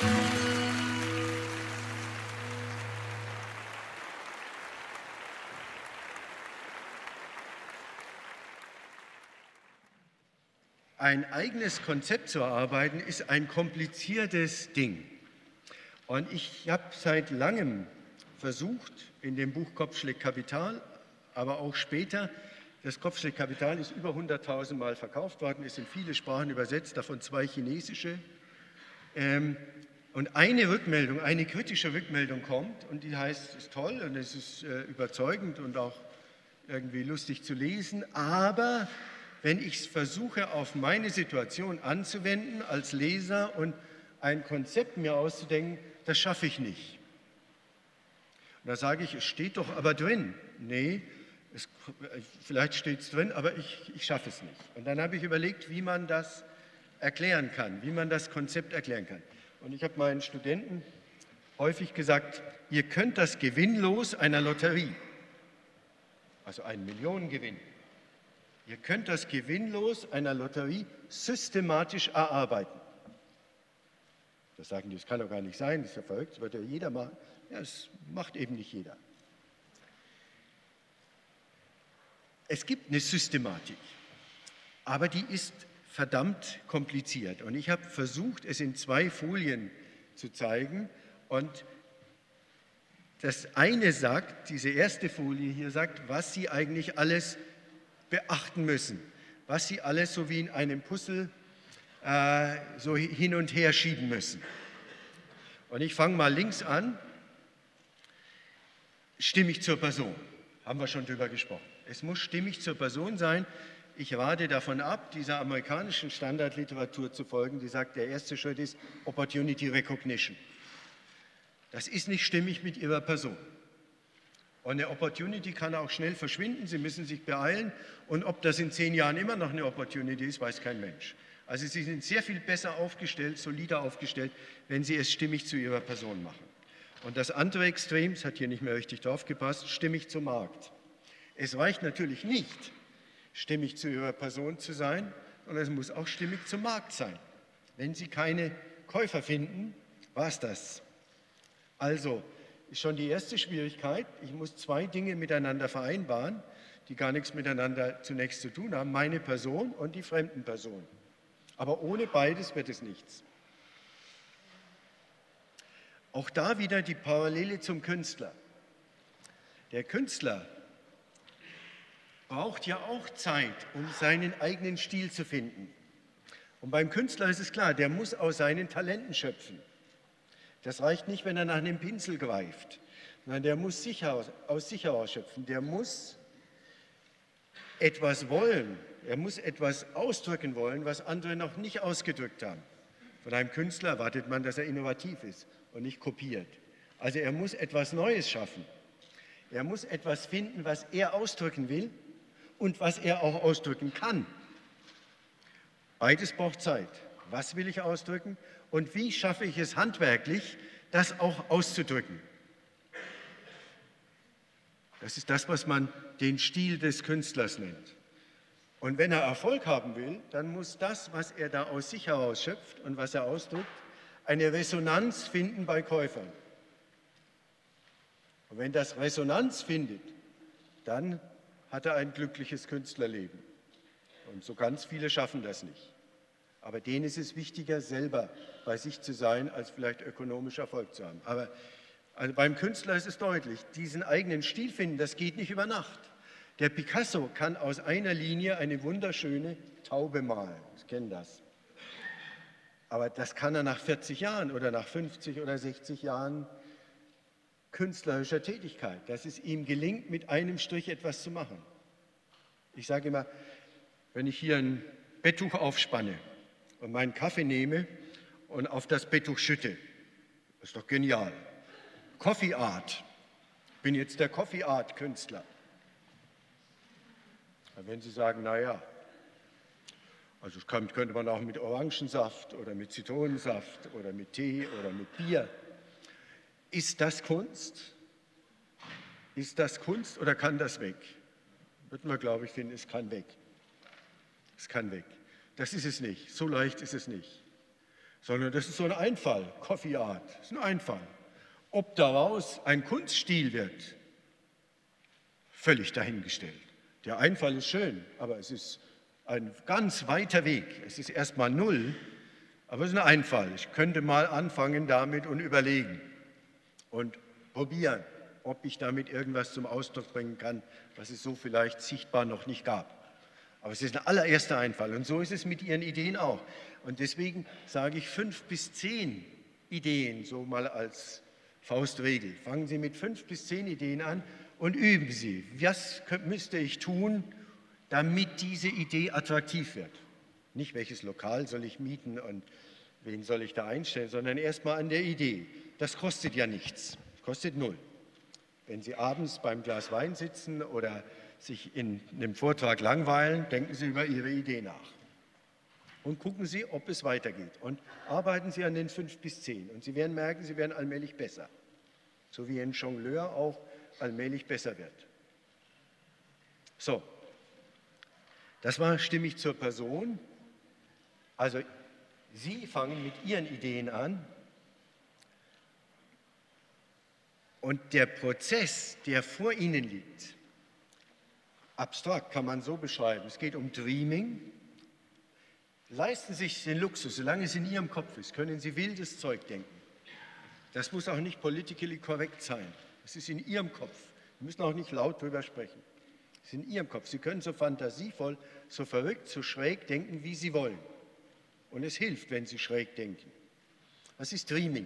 Ein eigenes Konzept zu erarbeiten, ist ein kompliziertes Ding. Und ich habe seit langem versucht, in dem Buch Kopf schlägt Kapital, aber auch später, das Kopf schlägt Kapital ist über 100.000 Mal verkauft worden, ist in viele Sprachen übersetzt, davon 2 chinesische. Und eine Rückmeldung, eine kritische Rückmeldung kommt und die heißt, es ist toll und es ist überzeugend und auch irgendwie lustig zu lesen, aber wenn ich es versuche, auf meine Situation anzuwenden als Leser und ein Konzept mir auszudenken, das schaffe ich nicht. Und da sage ich, es steht doch aber drin. Nee, vielleicht steht es drin, aber ich schaffe es nicht. Und dann habe ich überlegt, wie man das erklären kann, wie man das Konzept erklären kann. Und ich habe meinen Studenten häufig gesagt, ihr könnt das Gewinnlos einer Lotterie, also einen Millionengewinn, ihr könnt das Gewinnlos einer Lotterie systematisch erarbeiten. Das sagen die, das kann doch gar nicht sein, das ist ja verrückt, das wird ja jeder machen. Ja, das macht eben nicht jeder. Es gibt eine Systematik, aber die ist verdammt kompliziert. Und ich habe versucht, es in 2 Folien zu zeigen. Und das eine sagt, diese erste Folie hier sagt, was Sie eigentlich alles beachten müssen, was Sie alles so wie in einem Puzzle so hin und her schieben müssen. Und ich fange mal links an. Stimmig zur Person, haben wir schon drüber gesprochen. Es muss stimmig zur Person sein. Ich rate davon ab, dieser amerikanischen Standardliteratur zu folgen, die sagt, der erste Schritt ist Opportunity Recognition. Das ist nicht stimmig mit Ihrer Person. Und eine Opportunity kann auch schnell verschwinden, Sie müssen sich beeilen. Und ob das in 10 Jahren immer noch eine Opportunity ist, weiß kein Mensch. Also Sie sind sehr viel besser aufgestellt, solider aufgestellt, wenn Sie es stimmig zu Ihrer Person machen. Und das andere Extrem, es hat hier nicht mehr richtig drauf gepasst, stimmig zum Markt. Es reicht natürlich nicht, stimmig zu Ihrer Person zu sein, sondern es muss auch stimmig zum Markt sein. Wenn Sie keine Käufer finden, war es das. Also ist schon die erste Schwierigkeit, ich muss 2 Dinge miteinander vereinbaren, die gar nichts miteinander zunächst zu tun haben, meine Person und die fremden Personen. Aber ohne beides wird es nichts. Auch da wieder die Parallele zum Künstler. Der Künstler braucht ja auch Zeit, um seinen eigenen Stil zu finden. Und beim Künstler ist es klar, der muss aus seinen Talenten schöpfen. Das reicht nicht, wenn er nach einem Pinsel greift, sondern der muss aus sich heraus schöpfen. Der muss etwas wollen, er muss etwas ausdrücken wollen, was andere noch nicht ausgedrückt haben. Von einem Künstler erwartet man, dass er innovativ ist und nicht kopiert. Also er muss etwas Neues schaffen. Er muss etwas finden, was er ausdrücken will und was er auch ausdrücken kann. Beides braucht Zeit. Was will ich ausdrücken und wie schaffe ich es handwerklich, das auch auszudrücken? Das ist das, was man den Stil des Künstlers nennt. Und wenn er Erfolg haben will, dann muss das, was er da aus sich heraus schöpft und was er ausdrückt, eine Resonanz finden bei Käufern. Und wenn das Resonanz findet, dann hat er ein glückliches Künstlerleben. Und so ganz viele schaffen das nicht. Aber denen ist es wichtiger, selber bei sich zu sein, als vielleicht ökonomisch Erfolg zu haben. Aber also beim Künstler ist es deutlich, diesen eigenen Stil finden, das geht nicht über Nacht. Der Picasso kann aus einer Linie eine wunderschöne Taube malen. Sie kennen das. Aber das kann er nach 40 Jahren oder nach 50 oder 60 Jahren künstlerischer Tätigkeit, dass es ihm gelingt, mit einem Strich etwas zu machen. Ich sage immer, wenn ich hier ein Betttuch aufspanne und meinen Kaffee nehme und auf das Betttuch schütte, das ist doch genial. Coffee Art, ich bin jetzt der Coffee Art Künstler. Wenn Sie sagen, naja, also das könnte man auch mit Orangensaft oder mit Zitronensaft oder mit Tee oder mit Bier. Ist das Kunst? Ist das Kunst oder kann das weg? Würden wir, glaube ich, finden, es kann weg. Es kann weg. Das ist es nicht. So leicht ist es nicht. sondern das ist so ein Einfall, Coffee Art, das ist ein Einfall. Ob daraus ein Kunststil wird, völlig dahingestellt. Der Einfall ist schön, aber es ist ein ganz weiter Weg. Es ist erstmal null, aber es ist ein Einfall. Ich könnte mal anfangen damit und überlegen und probieren, ob ich damit irgendwas zum Ausdruck bringen kann, was es so vielleicht sichtbar noch nicht gab. Aber es ist ein allererster Einfall und so ist es mit Ihren Ideen auch. Und deswegen sage ich 5 bis 10 Ideen, so mal als Faustregel. Fangen Sie mit 5 bis 10 Ideen an und üben Sie. Was müsste ich tun, damit diese Idee attraktiv wird? Nicht, welches Lokal soll ich mieten und wen soll ich da einstellen, sondern erstmal an der Idee. Das kostet ja nichts, das kostet 0. Wenn Sie abends beim Glas Wein sitzen oder sich in einem Vortrag langweilen, denken Sie über Ihre Idee nach. Und gucken Sie, ob es weitergeht. Und arbeiten Sie an den 5 bis 10. Und Sie werden merken, Sie werden allmählich besser. So wie ein Jongleur auch allmählich besser wird. So, das war stimmig zur Person. Also Sie fangen mit Ihren Ideen an. Und der Prozess, der vor Ihnen liegt, abstrakt kann man so beschreiben, es geht um Dreaming. Leisten Sie sich den Luxus, solange es in Ihrem Kopf ist, können Sie wildes Zeug denken. Das muss auch nicht politically correct sein. Es ist in Ihrem Kopf. Sie müssen auch nicht laut drüber sprechen. Es ist in Ihrem Kopf. Sie können so fantasievoll, so verrückt, so schräg denken, wie Sie wollen. Und es hilft, wenn Sie schräg denken. Das ist Dreaming.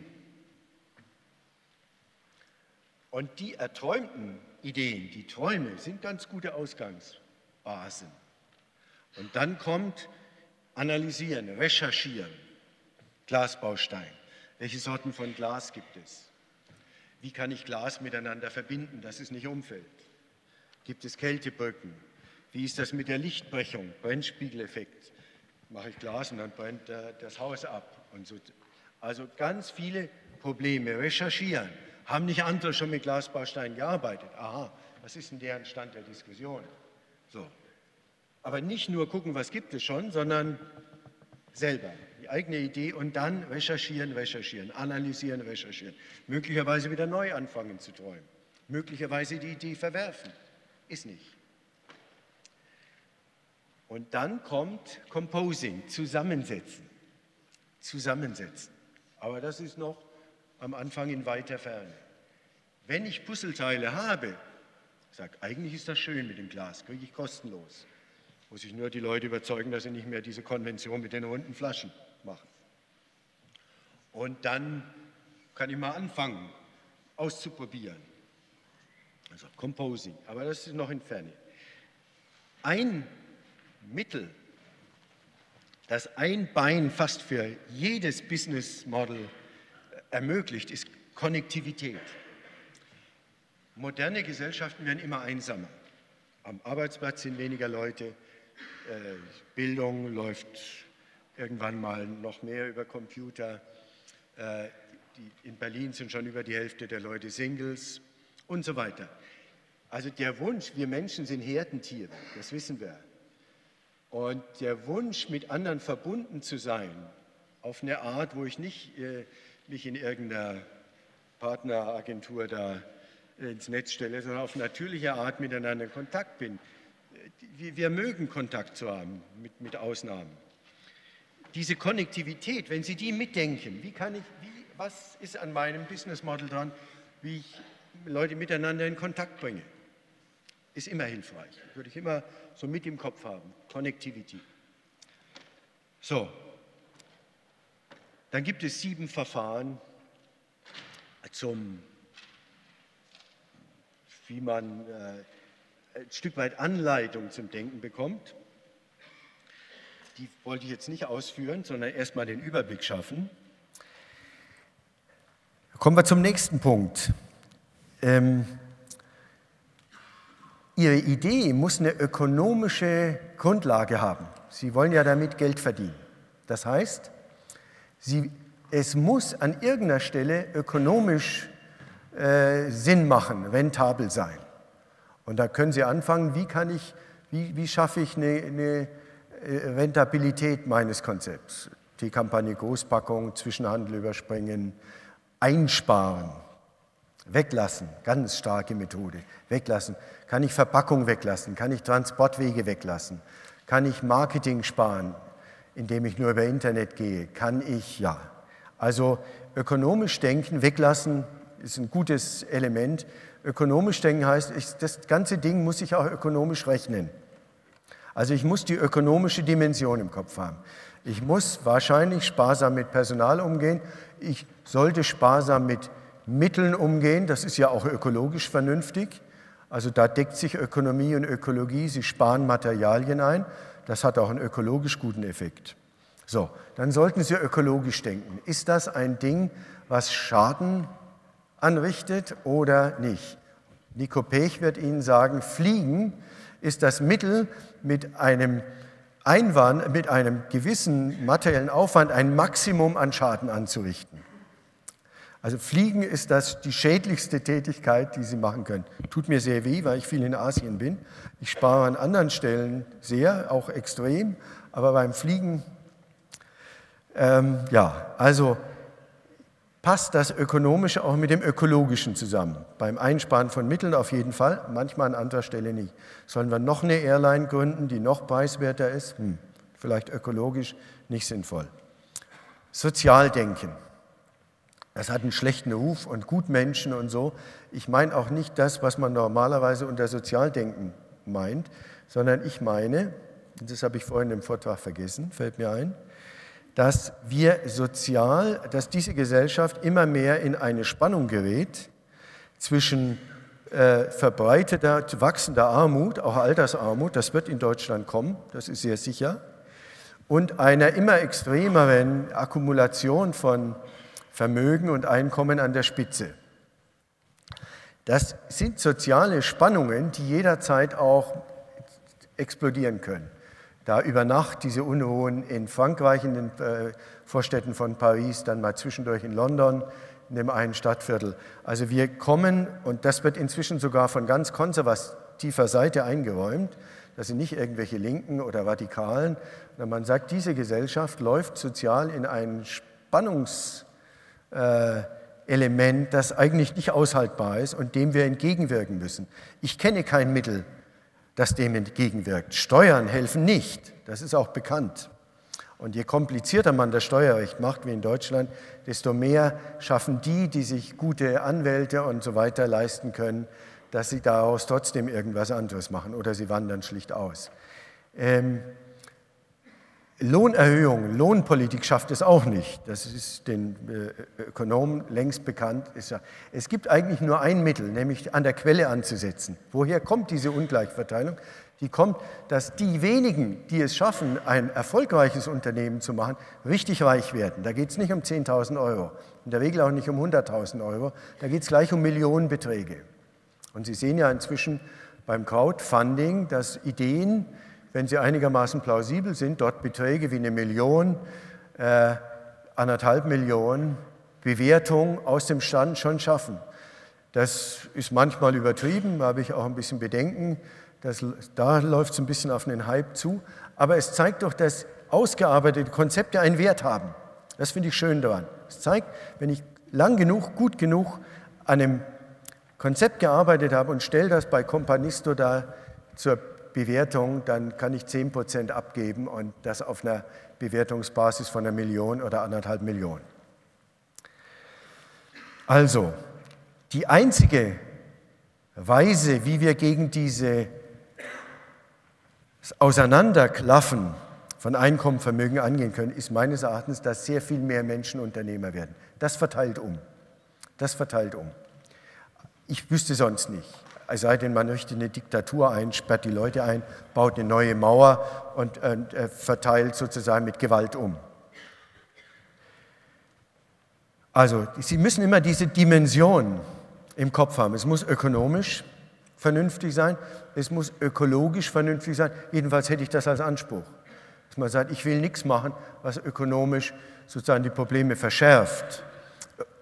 Und die erträumten Ideen, die Träume, sind ganz gute Ausgangsbasen. Und dann kommt Analysieren, Recherchieren, Glasbaustein. Welche Sorten von Glas gibt es? Wie kann ich Glas miteinander verbinden, dass es nicht umfällt? Gibt es Kältebrücken? Wie ist das mit der Lichtbrechung, Brennspiegeleffekt? Mache ich Glas und dann brennt das Haus ab. Und so. Also ganz viele Probleme. Recherchieren. Haben nicht andere schon mit Glasbausteinen gearbeitet? Aha, was ist denn deren Stand der Diskussion? So. Aber nicht nur gucken, was gibt es schon, sondern selber, die eigene Idee und dann recherchieren, recherchieren, analysieren, recherchieren. Möglicherweise wieder neu anfangen zu träumen. Möglicherweise die Idee verwerfen. Ist nicht. Und dann kommt Composing, zusammensetzen. Zusammensetzen. Aber das ist noch am Anfang in weiter Ferne. Wenn ich Puzzleteile habe, sage, eigentlich ist das schön mit dem Glas, kriege ich kostenlos. Muss ich nur die Leute überzeugen, dass sie nicht mehr diese Konvention mit den runden Flaschen machen. Und dann kann ich mal anfangen, auszuprobieren. Also Composing, aber das ist noch in Ferne. Ein Mittel, das ein Bein fast für jedes Business Model ermöglicht, ist Konnektivität. Moderne Gesellschaften werden immer einsamer. Am Arbeitsplatz sind weniger Leute, Bildung läuft irgendwann mal noch mehr über Computer. In Berlin sind schon über die Hälfte der Leute Singles und so weiter. Also der Wunsch, wir Menschen sind Herdentiere, das wissen wir. Und der Wunsch, mit anderen verbunden zu sein, auf eine Art, wo ich nicht mich in irgendeiner Partneragentur da ins Netz stelle, sondern auf natürliche Art miteinander in Kontakt bin. Wir mögen Kontakt zu haben, mit Ausnahmen. Diese Konnektivität, wenn Sie die mitdenken, was ist an meinem Business Model dran, wie ich Leute miteinander in Kontakt bringe, ist immer hilfreich. Würde ich immer so mit im Kopf haben, Connectivity. So, dann gibt es 7 Verfahren wie man ein Stück weit Anleitung zum Denken bekommt. Die wollte ich jetzt nicht ausführen, sondern erstmal den Überblick schaffen. Kommen wir zum nächsten Punkt. Ihre Idee muss eine ökonomische Grundlage haben. Sie wollen ja damit Geld verdienen. Das heißt, es muss an irgendeiner Stelle ökonomisch Sinn machen, rentabel sein. Und da können Sie anfangen, wie schaffe ich eine Rentabilität meines Konzepts? Teekampagne Großpackung, Zwischenhandel überspringen, einsparen, weglassen, ganz starke Methode, weglassen. Kann ich Verpackung weglassen, kann ich Transportwege weglassen, kann ich Marketing sparen, indem ich nur über Internet gehe, kann ich, ja. Also ökonomisch denken, weglassen ist ein gutes Element. Ökonomisch denken heißt, das ganze Ding muss ich auch ökonomisch rechnen. Also ich muss die ökonomische Dimension im Kopf haben. Ich muss wahrscheinlich sparsam mit Personal umgehen. Ich sollte sparsam mit Mitteln umgehen. Das ist ja auch ökologisch vernünftig. Also da deckt sich Ökonomie und Ökologie. Sie sparen Materialien ein. Das hat auch einen ökologisch guten Effekt. So, dann sollten Sie ökologisch denken. Ist das ein Ding, was Schaden anrichtet oder nicht? Nico Pech wird Ihnen sagen, Fliegen ist das Mittel, mit einem gewissen materiellen Aufwand ein Maximum an Schaden anzurichten. Also Fliegen ist das die schädlichste Tätigkeit, die Sie machen können. Tut mir sehr weh, weil ich viel in Asien bin. Ich spare an anderen Stellen sehr, auch extrem, aber beim Fliegen, ja, also passt das Ökonomische auch mit dem Ökologischen zusammen. Beim Einsparen von Mitteln auf jeden Fall, manchmal an anderer Stelle nicht. Sollen wir noch eine Airline gründen, die noch preiswerter ist? Vielleicht ökologisch nicht sinnvoll. Sozialdenken. Das hat einen schlechten Ruf und Gutmenschen und so. Ich meine auch nicht das, was man normalerweise unter Sozialdenken meint, sondern ich meine, das habe ich vorhin im Vortrag vergessen, fällt mir ein, dass dass diese Gesellschaft immer mehr in eine Spannung gerät zwischen verbreiteter, wachsender Armut, auch Altersarmut, das wird in Deutschland kommen, das ist sehr sicher, und einer immer extremeren Akkumulation von Vermögen und Einkommen an der Spitze. Das sind soziale Spannungen, die jederzeit auch explodieren können. Da über Nacht diese Unruhen in Frankreich, in den Vorstädten von Paris, dann mal zwischendurch in London, in dem einen Stadtviertel. Also wir kommen, und das wird inzwischen sogar von ganz konservativer Seite eingeräumt, das sind nicht irgendwelche Linken oder Radikalen, sondern man sagt, diese Gesellschaft läuft sozial in ein Spannungselement, das eigentlich nicht aushaltbar ist und dem wir entgegenwirken müssen. Ich kenne kein Mittel, das dem entgegenwirkt. Steuern helfen nicht, das ist auch bekannt. Und je komplizierter man das Steuerrecht macht, wie in Deutschland, desto mehr schaffen die, die sich gute Anwälte und so weiter leisten können, dass sie daraus trotzdem irgendwas anderes machen oder sie wandern schlicht aus. Lohnerhöhung, Lohnpolitik schafft es auch nicht. Das ist den Ökonomen längst bekannt. Es gibt eigentlich nur ein Mittel, nämlich an der Quelle anzusetzen. Woher kommt diese Ungleichverteilung? Die kommt, dass die wenigen, die es schaffen, ein erfolgreiches Unternehmen zu machen, richtig reich werden. Da geht es nicht um 10.000 Euro, in der Regel auch nicht um 100.000 Euro, da geht es gleich um Millionenbeträge. Und Sie sehen ja inzwischen beim Crowdfunding, dass Ideen, wenn sie einigermaßen plausibel sind, dort Beträge wie 1 Million, 1,5 Millionen Bewertung aus dem Stand schon schaffen. Das ist manchmal übertrieben, da habe ich auch ein bisschen Bedenken, da läuft es ein bisschen auf einen Hype zu, aber es zeigt doch, dass ausgearbeitete Konzepte einen Wert haben. Das finde ich schön daran. Es zeigt, wenn ich lang genug, gut genug an einem Konzept gearbeitet habe und stelle das bei Companisto da zur Bewertung, dann kann ich 10% abgeben und das auf einer Bewertungsbasis von 1 Million oder 1,5 Millionen. Also, die einzige Weise, wie wir gegen dieses Auseinanderklaffen von Einkommen, Vermögen angehen können, ist meines Erachtens, dass sehr viel mehr Menschen Unternehmer werden. Das verteilt um. Das verteilt um. Ich wüsste sonst nicht. Es sei denn, man richtet eine Diktatur ein, sperrt die Leute ein, baut eine neue Mauer und verteilt sozusagen mit Gewalt um. Also, Sie müssen immer diese Dimension im Kopf haben. Es muss ökonomisch vernünftig sein, es muss ökologisch vernünftig sein. Jedenfalls hätte ich das als Anspruch. Dass man sagt, ich will nichts machen, was ökonomisch sozusagen die Probleme verschärft.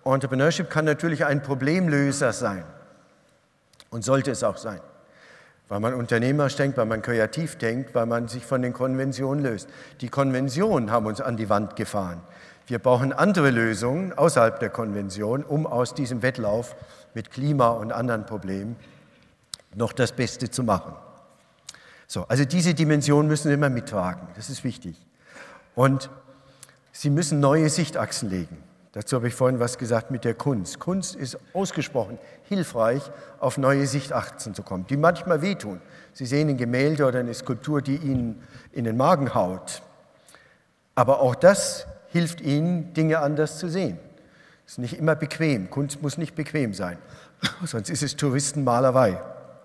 Entrepreneurship kann natürlich ein Problemlöser sein. Und sollte es auch sein. weil man unternehmerisch denkt, weil man kreativ denkt, weil man sich von den Konventionen löst. Die Konventionen haben uns an die Wand gefahren. Wir brauchen andere Lösungen außerhalb der Konvention, um aus diesem Wettlauf mit Klima und anderen Problemen noch das Beste zu machen. So, also diese Dimension müssen Sie immer mittragen, das ist wichtig. Und Sie müssen neue Sichtachsen legen. Dazu habe ich vorhin was gesagt mit der Kunst. Kunst ist ausgesprochen hilfreich, auf neue Sichtachsen zu kommen, die manchmal wehtun. Sie sehen ein Gemälde oder eine Skulptur, die Ihnen in den Magen haut. Aber auch das hilft Ihnen, Dinge anders zu sehen. Es ist nicht immer bequem. Kunst muss nicht bequem sein, sonst ist es Touristenmalerei.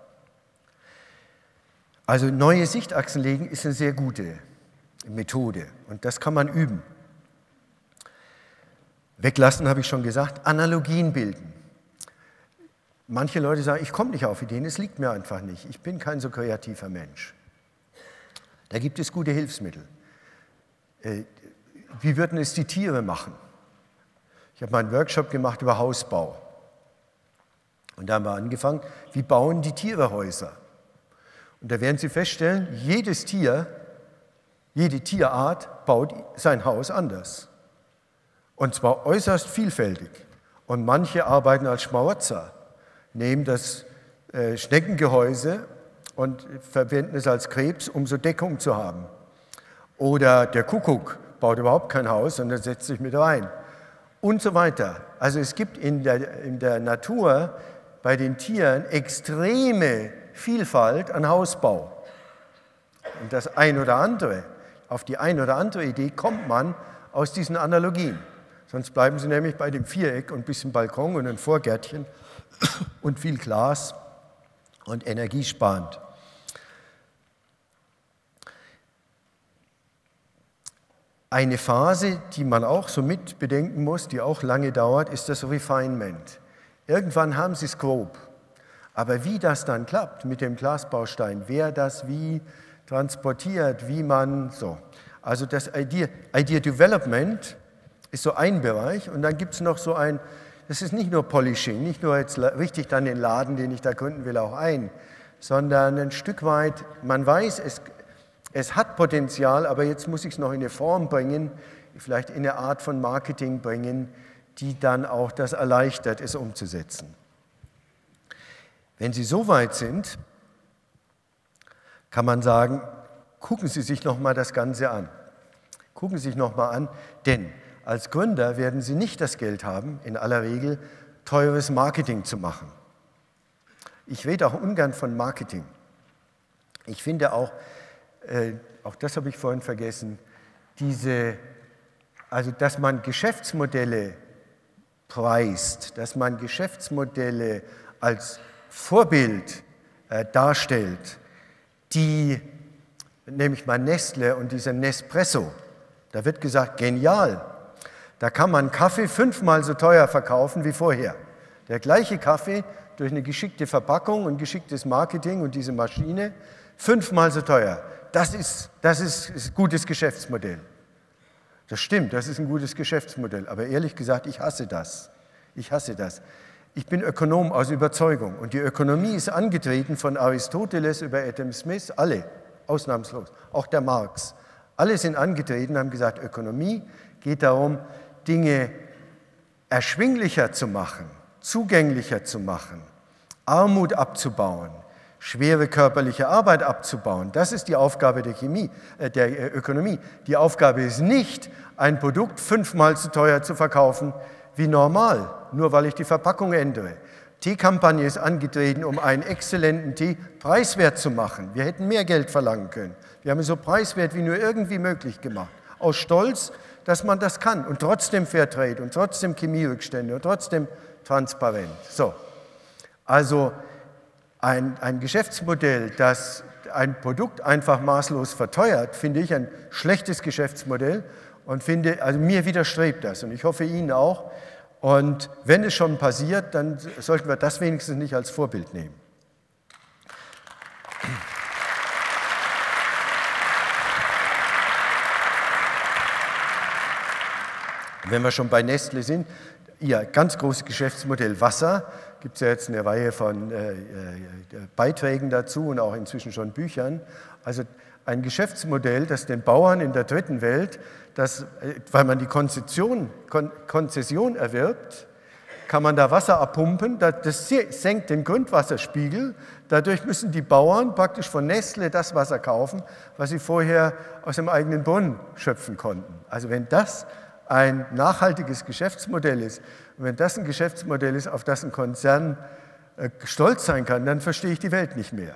Also neue Sichtachsen legen ist eine sehr gute Methode und das kann man üben. Weglassen habe ich schon gesagt, Analogien bilden. Manche Leute sagen, ich komme nicht auf Ideen, es liegt mir einfach nicht. Ich bin kein so kreativer Mensch. Da gibt es gute Hilfsmittel. Wie würden es die Tiere machen? Ich habe mal einen Workshop gemacht über Hausbau. Und da haben wir angefangen, wie bauen die Tiere Häuser? Und da werden Sie feststellen, jedes Tier, jede Tierart baut sein Haus anders. Und zwar äußerst vielfältig. Und manche arbeiten als Schmarotzer, nehmen das Schneckengehäuse und verwenden es als Krebs, um so Deckung zu haben. Oder der Kuckuck baut überhaupt kein Haus, sondern setzt sich mit rein. Und so weiter. Also es gibt in der Natur bei den Tieren extreme Vielfalt an Hausbau. Und das ein oder andere, auf die ein oder andere Idee kommt man aus diesen Analogien. Sonst bleiben Sie nämlich bei dem Viereck und ein bisschen Balkon und ein Vorgärtchen und viel Glas und energiesparend. Eine Phase, die man auch so mit bedenken muss, die auch lange dauert, ist das Refinement. Irgendwann haben Sie es grob. Aber wie das dann klappt mit dem Glasbaustein, wer das wie transportiert, wie man so. Also das Idea Development ist so ein Bereich und dann gibt es noch so ein, das ist nicht nur Polishing, nicht nur jetzt richtig dann den Laden, den ich da gründen will, auch ein, sondern ein Stück weit, man weiß, es hat Potenzial, aber jetzt muss ich es noch in eine Form bringen, vielleicht in eine Art von Marketing bringen, die dann auch das erleichtert, es umzusetzen. Wenn Sie so weit sind, kann man sagen, gucken Sie sich noch mal das Ganze an. Gucken Sie sich noch mal an, denn als Gründer werden Sie nicht das Geld haben, in aller Regel teures Marketing zu machen. Ich rede auch ungern von Marketing. Ich finde auch das habe ich vorhin vergessen, also dass man Geschäftsmodelle preist, dass man Geschäftsmodelle als Vorbild darstellt, die, nämlich mal Nestle und dieser Nespresso, da wird gesagt, genial, da kann man Kaffee 5-mal so teuer verkaufen wie vorher. Der gleiche Kaffee durch eine geschickte Verpackung und geschicktes Marketing und diese Maschine 5-mal so teuer. Das ist ein gutes Geschäftsmodell. Das stimmt, das ist ein gutes Geschäftsmodell. Aber ehrlich gesagt, ich hasse das. Ich hasse das. Ich bin Ökonom aus Überzeugung. Und die Ökonomie ist angetreten von Aristoteles über Adam Smith, alle, ausnahmslos, auch der Marx. Alle sind angetreten und haben gesagt, Ökonomie geht darum, Dinge erschwinglicher zu machen, zugänglicher zu machen, Armut abzubauen, schwere körperliche Arbeit abzubauen. Das ist die Aufgabe der Ökonomie. Die Aufgabe ist nicht, ein Produkt 5-mal so teuer zu verkaufen wie normal, nur weil ich die Verpackung ändere. Teekampagne ist angetreten, um einen exzellenten Tee preiswert zu machen. Wir hätten mehr Geld verlangen können. Wir haben es so preiswert wie nur irgendwie möglich gemacht. Aus Stolz, dass man das kann und trotzdem Fairtrade und trotzdem Chemierückstände und trotzdem transparent. So, also ein Geschäftsmodell, das ein Produkt einfach maßlos verteuert, finde ich ein schlechtes Geschäftsmodell und also mir widerstrebt das und ich hoffe Ihnen auch. Und wenn es schon passiert, dann sollten wir das wenigstens nicht als Vorbild nehmen. Wenn wir schon bei Nestle sind, Ihr ganz großes Geschäftsmodell Wasser, gibt es ja jetzt eine Reihe von Beiträgen dazu und auch inzwischen schon Büchern. Also ein Geschäftsmodell, das den Bauern in der dritten Welt, weil man die Konzession erwirbt, kann man da Wasser abpumpen, das senkt den Grundwasserspiegel, dadurch müssen die Bauern praktisch von Nestle das Wasser kaufen, was sie vorher aus dem eigenen Brunnen schöpfen konnten. Also wenn das ein nachhaltiges Geschäftsmodell ist, und wenn das ein Geschäftsmodell ist, auf das ein Konzern stolz sein kann, dann verstehe ich die Welt nicht mehr.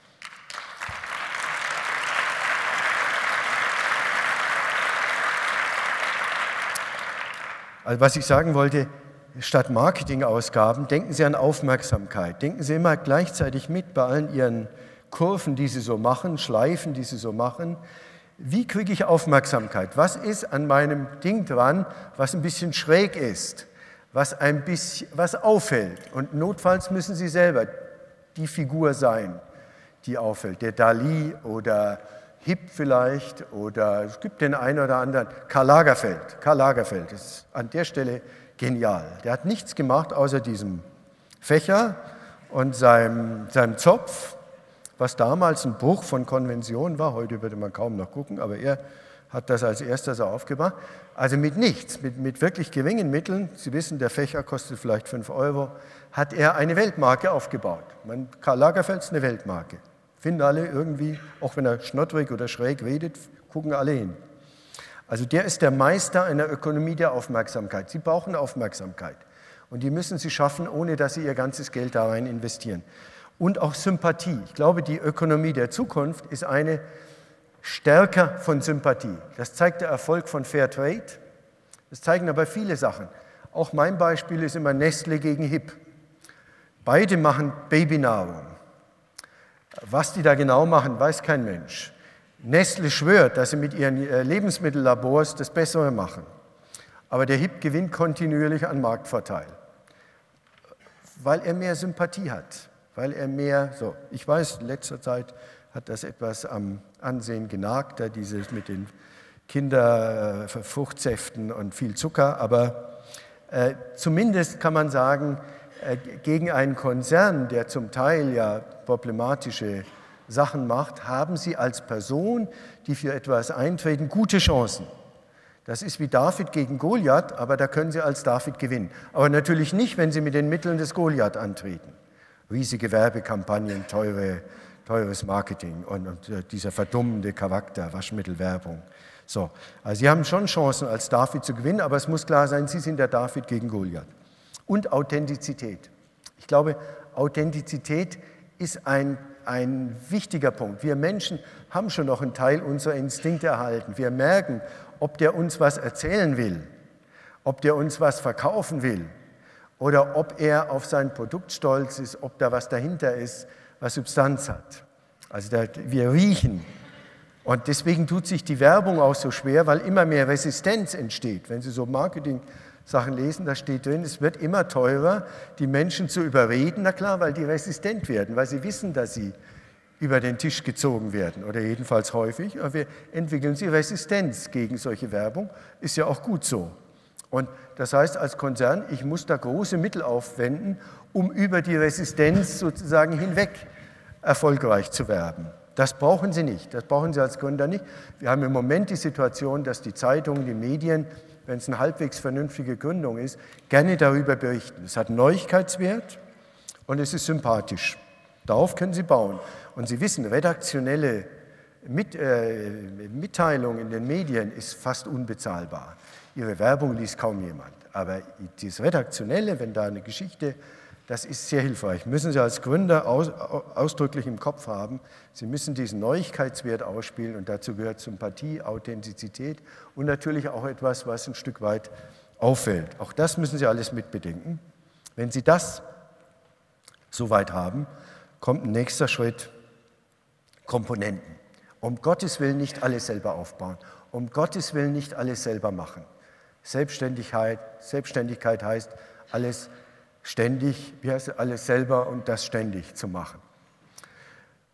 Also was ich sagen wollte, statt Marketingausgaben, denken Sie an Aufmerksamkeit. Denken Sie immer gleichzeitig mit bei allen Ihren Kurven, die Sie so machen, Schleifen, die Sie so machen. Wie kriege ich Aufmerksamkeit? Was ist an meinem Ding dran, was ein bisschen schräg ist, was auffällt? Und notfalls müssen Sie selber die Figur sein, die auffällt. Der Dalí oder Hip vielleicht, oder es gibt den einen oder anderen. Karl Lagerfeld ist an der Stelle genial. Der hat nichts gemacht außer diesem Fächer und seinem Zopf, was damals ein Bruch von Konvention war. Heute würde man kaum noch gucken, aber er hat das als erster so aufgebracht. Also mit nichts, mit wirklich geringen Mitteln, Sie wissen, der Fächer kostet vielleicht 5 €, hat er eine Weltmarke aufgebaut. Karl Lagerfeld ist eine Weltmarke. Finden alle irgendwie, auch wenn er schnottrig oder schräg redet, gucken alle hin. Also der ist der Meister einer Ökonomie der Aufmerksamkeit. Sie brauchen Aufmerksamkeit und die müssen Sie schaffen, ohne dass Sie Ihr ganzes Geld da rein investieren. Und auch Sympathie. Ich glaube, die Ökonomie der Zukunft ist eine stärker von Sympathie. Das zeigt der Erfolg von Fairtrade. Das zeigen aber viele Sachen. Auch mein Beispiel ist immer Nestle gegen Hip. Beide machen Babynahrung. Was die da genau machen, weiß kein Mensch. Nestle schwört, dass sie mit ihren Lebensmittellabors das Bessere machen. Aber der Hip gewinnt kontinuierlich an Marktvorteil, weil er mehr Sympathie hat, weil er mehr, so, ich weiß, in letzter Zeit hat das etwas am Ansehen genagt, da dieses mit den Kinderfruchtsäften und viel Zucker, aber zumindest kann man sagen, gegen einen Konzern, der zum Teil ja problematische Sachen macht, haben Sie als Person, die für etwas eintreten, gute Chancen. Das ist wie David gegen Goliath, aber da können Sie als David gewinnen. Aber natürlich nicht, wenn Sie mit den Mitteln des Goliath antreten. Riesige Werbekampagnen, teures Marketing und dieser verdummende Charakter, Waschmittelwerbung. So, also Sie haben schon Chancen, als David zu gewinnen, aber es muss klar sein, Sie sind der David gegen Goliath. Und Authentizität. Ich glaube, Authentizität ist ein wichtiger Punkt. Wir Menschen haben schon noch einen Teil unserer Instinkte erhalten. Wir merken, ob der uns was erzählen will, ob der uns was verkaufen will oder ob er auf sein Produkt stolz ist, ob da was dahinter ist, was Substanz hat. Also wir riechen. Und deswegen tut sich die Werbung auch so schwer, weil immer mehr Resistenz entsteht. Wenn Sie so Marketing-Sachen lesen, da steht drin, es wird immer teurer, die Menschen zu überreden, na klar, weil die resistent werden, weil sie wissen, dass sie über den Tisch gezogen werden oder jedenfalls häufig, aber wir entwickeln sie Resistenz gegen solche Werbung, ist ja auch gut so. Und das heißt als Konzern, ich muss da große Mittel aufwenden, um über die Resistenz sozusagen hinweg erfolgreich zu werben. Das brauchen Sie nicht, das brauchen Sie als Gründer nicht. Wir haben im Moment die Situation, dass die Zeitungen, die Medien, wenn es eine halbwegs vernünftige Gründung ist, gerne darüber berichten. Es hat einen Neuigkeitswert und es ist sympathisch. Darauf können Sie bauen. Und Sie wissen, redaktionelle Mitteilung in den Medien ist fast unbezahlbar. Ihre Werbung liest kaum jemand. Aber das Redaktionelle, wenn da eine Geschichte, das ist sehr hilfreich. Müssen Sie als Gründer ausdrücklich im Kopf haben. Sie müssen diesen Neuigkeitswert ausspielen und dazu gehört Sympathie, Authentizität und natürlich auch etwas, was ein Stück weit auffällt. Auch das müssen Sie alles mitbedenken. Wenn Sie das soweit haben, kommt ein nächster Schritt, Komponenten. Um Gottes Willen nicht alles selber aufbauen, um Gottes Willen nicht alles selber machen. Selbstständigkeit heißt, alles ständig, alles selber und das ständig zu machen.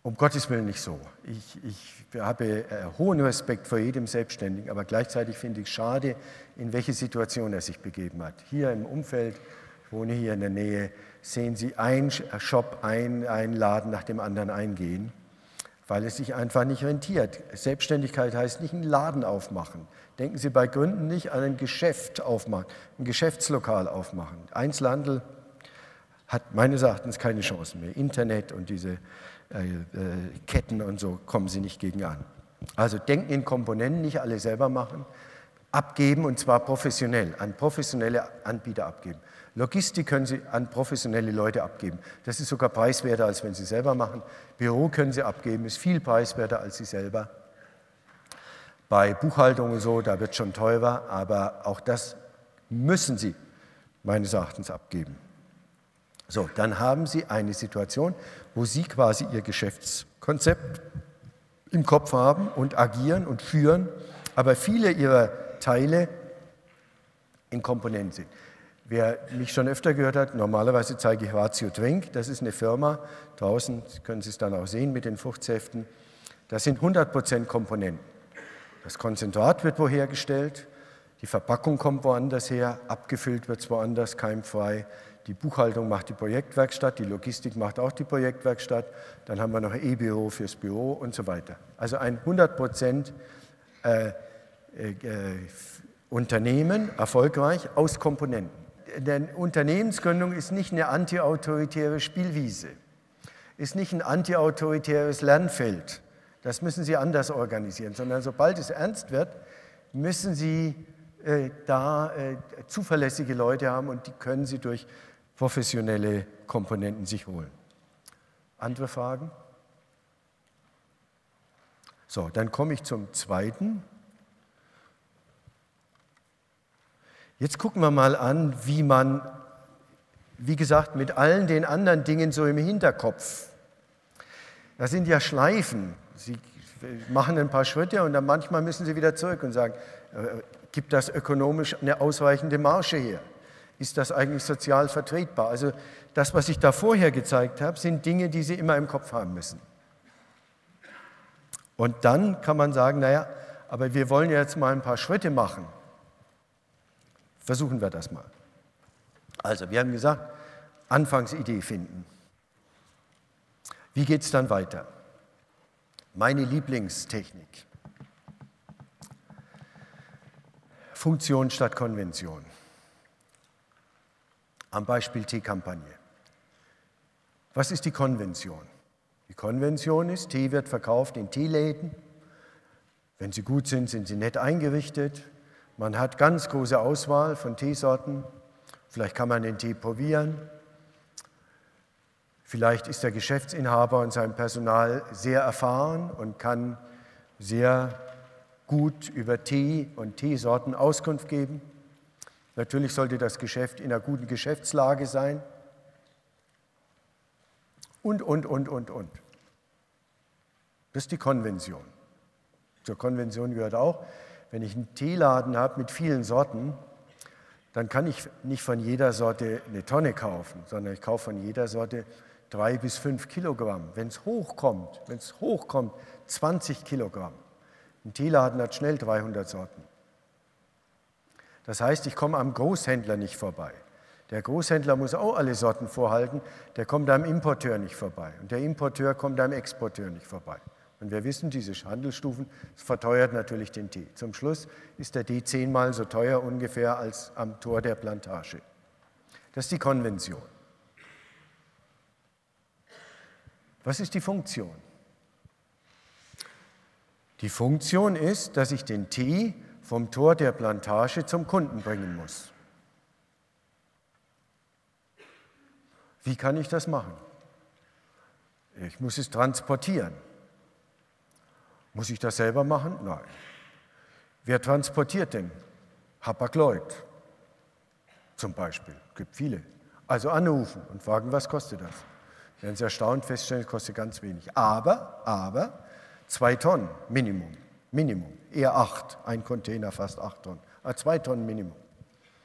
Um Gottes Willen nicht so. Ich habe hohen Respekt vor jedem Selbstständigen, aber gleichzeitig finde ich schade, in welche Situation er sich begeben hat. Hier im Umfeld, ich wohne hier in der Nähe, sehen Sie einen Shop, einen Laden nach dem anderen eingehen, weil es sich einfach nicht rentiert. Selbstständigkeit heißt nicht einen Laden aufmachen. Denken Sie bei Gründen nicht an ein Geschäft aufmachen, ein Geschäftslokal aufmachen. Einzelhandel hat meines Erachtens keine Chance mehr. Internet und diese Ketten und so kommen Sie nicht gegen an. Also denken in Komponenten, nicht alle selber machen, abgeben und zwar professionell, an professionelle Anbieter abgeben. Logistik können Sie an professionelle Leute abgeben. Das ist sogar preiswerter, als wenn Sie selber machen. Büro können Sie abgeben, ist viel preiswerter als Sie selber. Bei Buchhaltung und so, da wird es schon teurer, aber auch das müssen Sie meines Erachtens abgeben. So, dann haben Sie eine Situation, wo Sie quasi Ihr Geschäftskonzept im Kopf haben und agieren und führen, aber viele Ihrer Teile in Komponenten sind. Wer mich schon öfter gehört hat, normalerweise zeige ich Ratio Trink, das ist eine Firma, draußen können Sie es dann auch sehen mit den Fruchtsäften, das sind 100% Komponenten. Das Konzentrat wird wo hergestellt, die Verpackung kommt woanders her, abgefüllt wird es woanders, keimfrei. Die Buchhaltung macht die Projektwerkstatt, die Logistik macht auch die Projektwerkstatt, dann haben wir noch E-Büro fürs Büro und so weiter. Also ein 100% Unternehmen, erfolgreich, aus Komponenten. Denn Unternehmensgründung ist nicht eine antiautoritäre Spielwiese, ist nicht ein antiautoritäres Lernfeld. Das müssen Sie anders organisieren, sondern sobald es ernst wird, müssen Sie zuverlässige Leute haben und die können Sie durch professionelle Komponenten sich holen. Andere Fragen? So, dann komme ich zum zweiten. Jetzt gucken wir mal an, wie man, wie gesagt, mit allen den anderen Dingen so im Hinterkopf, das sind ja Schleifen. Sie machen ein paar Schritte und dann manchmal müssen Sie wieder zurück und sagen, gibt das ökonomisch eine ausreichende Marge her? Ist das eigentlich sozial vertretbar? Also das, was ich da vorher gezeigt habe, sind Dinge, die Sie immer im Kopf haben müssen. Und dann kann man sagen, naja, aber wir wollen ja jetzt mal ein paar Schritte machen. Versuchen wir das mal. Also, wir haben gesagt, Anfangsidee finden. Wie geht es dann weiter? Meine Lieblingstechnik. Funktion statt Konvention. Am Beispiel Teekampagne. Was ist die Konvention? Die Konvention ist, Tee wird verkauft in Teeläden. Wenn sie gut sind, sind sie nett eingerichtet. Man hat ganz große Auswahl von Teesorten. Vielleicht kann man den Tee probieren. Vielleicht ist der Geschäftsinhaber und sein Personal sehr erfahren und kann sehr gut über Tee und Teesorten Auskunft geben. Natürlich sollte das Geschäft in einer guten Geschäftslage sein. Und. Das ist die Konvention. Zur Konvention gehört auch, wenn ich einen Teeladen habe mit vielen Sorten, dann kann ich nicht von jeder Sorte eine Tonne kaufen, sondern ich kaufe von jeder Sorte 3 bis 5 Kilogramm. Wenn es hochkommt, 20 Kilogramm. Ein Teeladen hat schnell 300 Sorten. Das heißt, ich komme am Großhändler nicht vorbei. Der Großhändler muss auch alle Sorten vorhalten, der kommt am Importeur nicht vorbei. Und der Importeur kommt am Exporteur nicht vorbei. Und wir wissen, diese Handelsstufen, das verteuert natürlich den Tee. Zum Schluss ist der Tee 10-mal so teuer ungefähr als am Tor der Plantage. Das ist die Konvention. Was ist die Funktion? Die Funktion ist, dass ich den Tee vom Tor der Plantage zum Kunden bringen muss. Wie kann ich das machen? Ich muss es transportieren. Muss ich das selber machen? Nein. Wer transportiert denn? Hapag-Lloyd zum Beispiel. Es gibt viele. Also anrufen und fragen, was kostet das? Werden Sie erstaunt feststellen, es kostet ganz wenig. Aber 2 Tonnen Minimum. Eher 8, ein Container fast 8 Tonnen. Aber 2 Tonnen Minimum.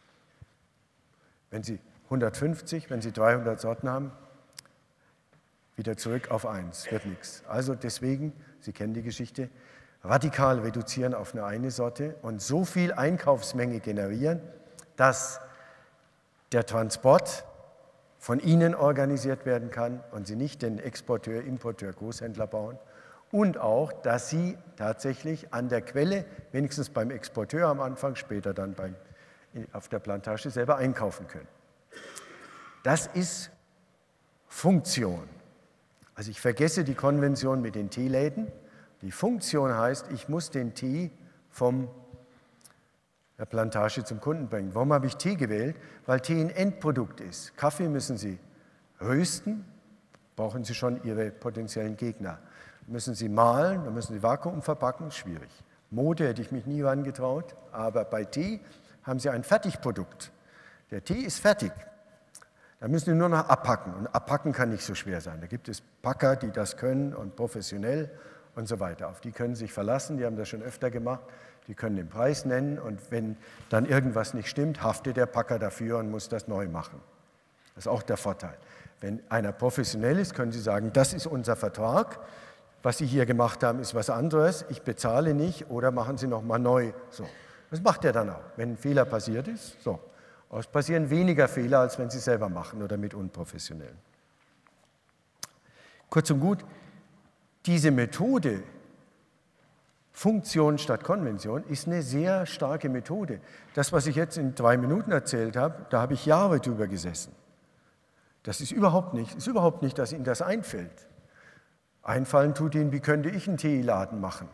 Wenn Sie 150, wenn Sie 300 Sorten haben, wieder zurück auf 1, wird nichts. Also deswegen, Sie kennen die Geschichte, radikal reduzieren auf eine Sorte und so viel Einkaufsmenge generieren, dass der Transport von Ihnen organisiert werden kann und Sie nicht den Exporteur, Importeur, Großhändler bauen und auch, dass Sie tatsächlich an der Quelle, wenigstens beim Exporteur am Anfang, später dann auf der Plantage selber einkaufen können. Das ist Funktion. Also ich vergesse die Konvention mit den Teeläden. Die Funktion heißt, ich muss den Tee von der Plantage zum Kunden bringen. Warum habe ich Tee gewählt? Weil Tee ein Endprodukt ist. Kaffee müssen Sie rösten, brauchen Sie schon Ihre potenziellen Gegner. Müssen Sie mahlen, dann müssen Sie Vakuum verpacken, schwierig. Mode hätte ich mich nie herangetraut, aber bei Tee haben Sie ein Fertigprodukt. Der Tee ist fertig. Da müssen Sie nur noch abpacken und abpacken kann nicht so schwer sein. Da gibt es Packer, die das können und professionell und so weiter. Auf die können Sie sich verlassen, die haben das schon öfter gemacht. Die können den Preis nennen und wenn dann irgendwas nicht stimmt, haftet der Packer dafür und muss das neu machen. Das ist auch der Vorteil. Wenn einer professionell ist, können Sie sagen, das ist unser Vertrag, was Sie hier gemacht haben, ist was anderes, ich bezahle nicht oder machen Sie nochmal neu. So. Das macht er dann auch, wenn ein Fehler passiert ist. So. Es passieren weniger Fehler, als wenn Sie selber machen oder mit Unprofessionellen. Kurz und gut, diese Methode, Funktion statt Konvention, ist eine sehr starke Methode. Das, was ich jetzt in 3 Minuten erzählt habe, da habe ich Jahre drüber gesessen. Das ist überhaupt nicht, dass Ihnen das einfällt. Einfallen tut Ihnen, wie könnte ich einen Teeladen machen?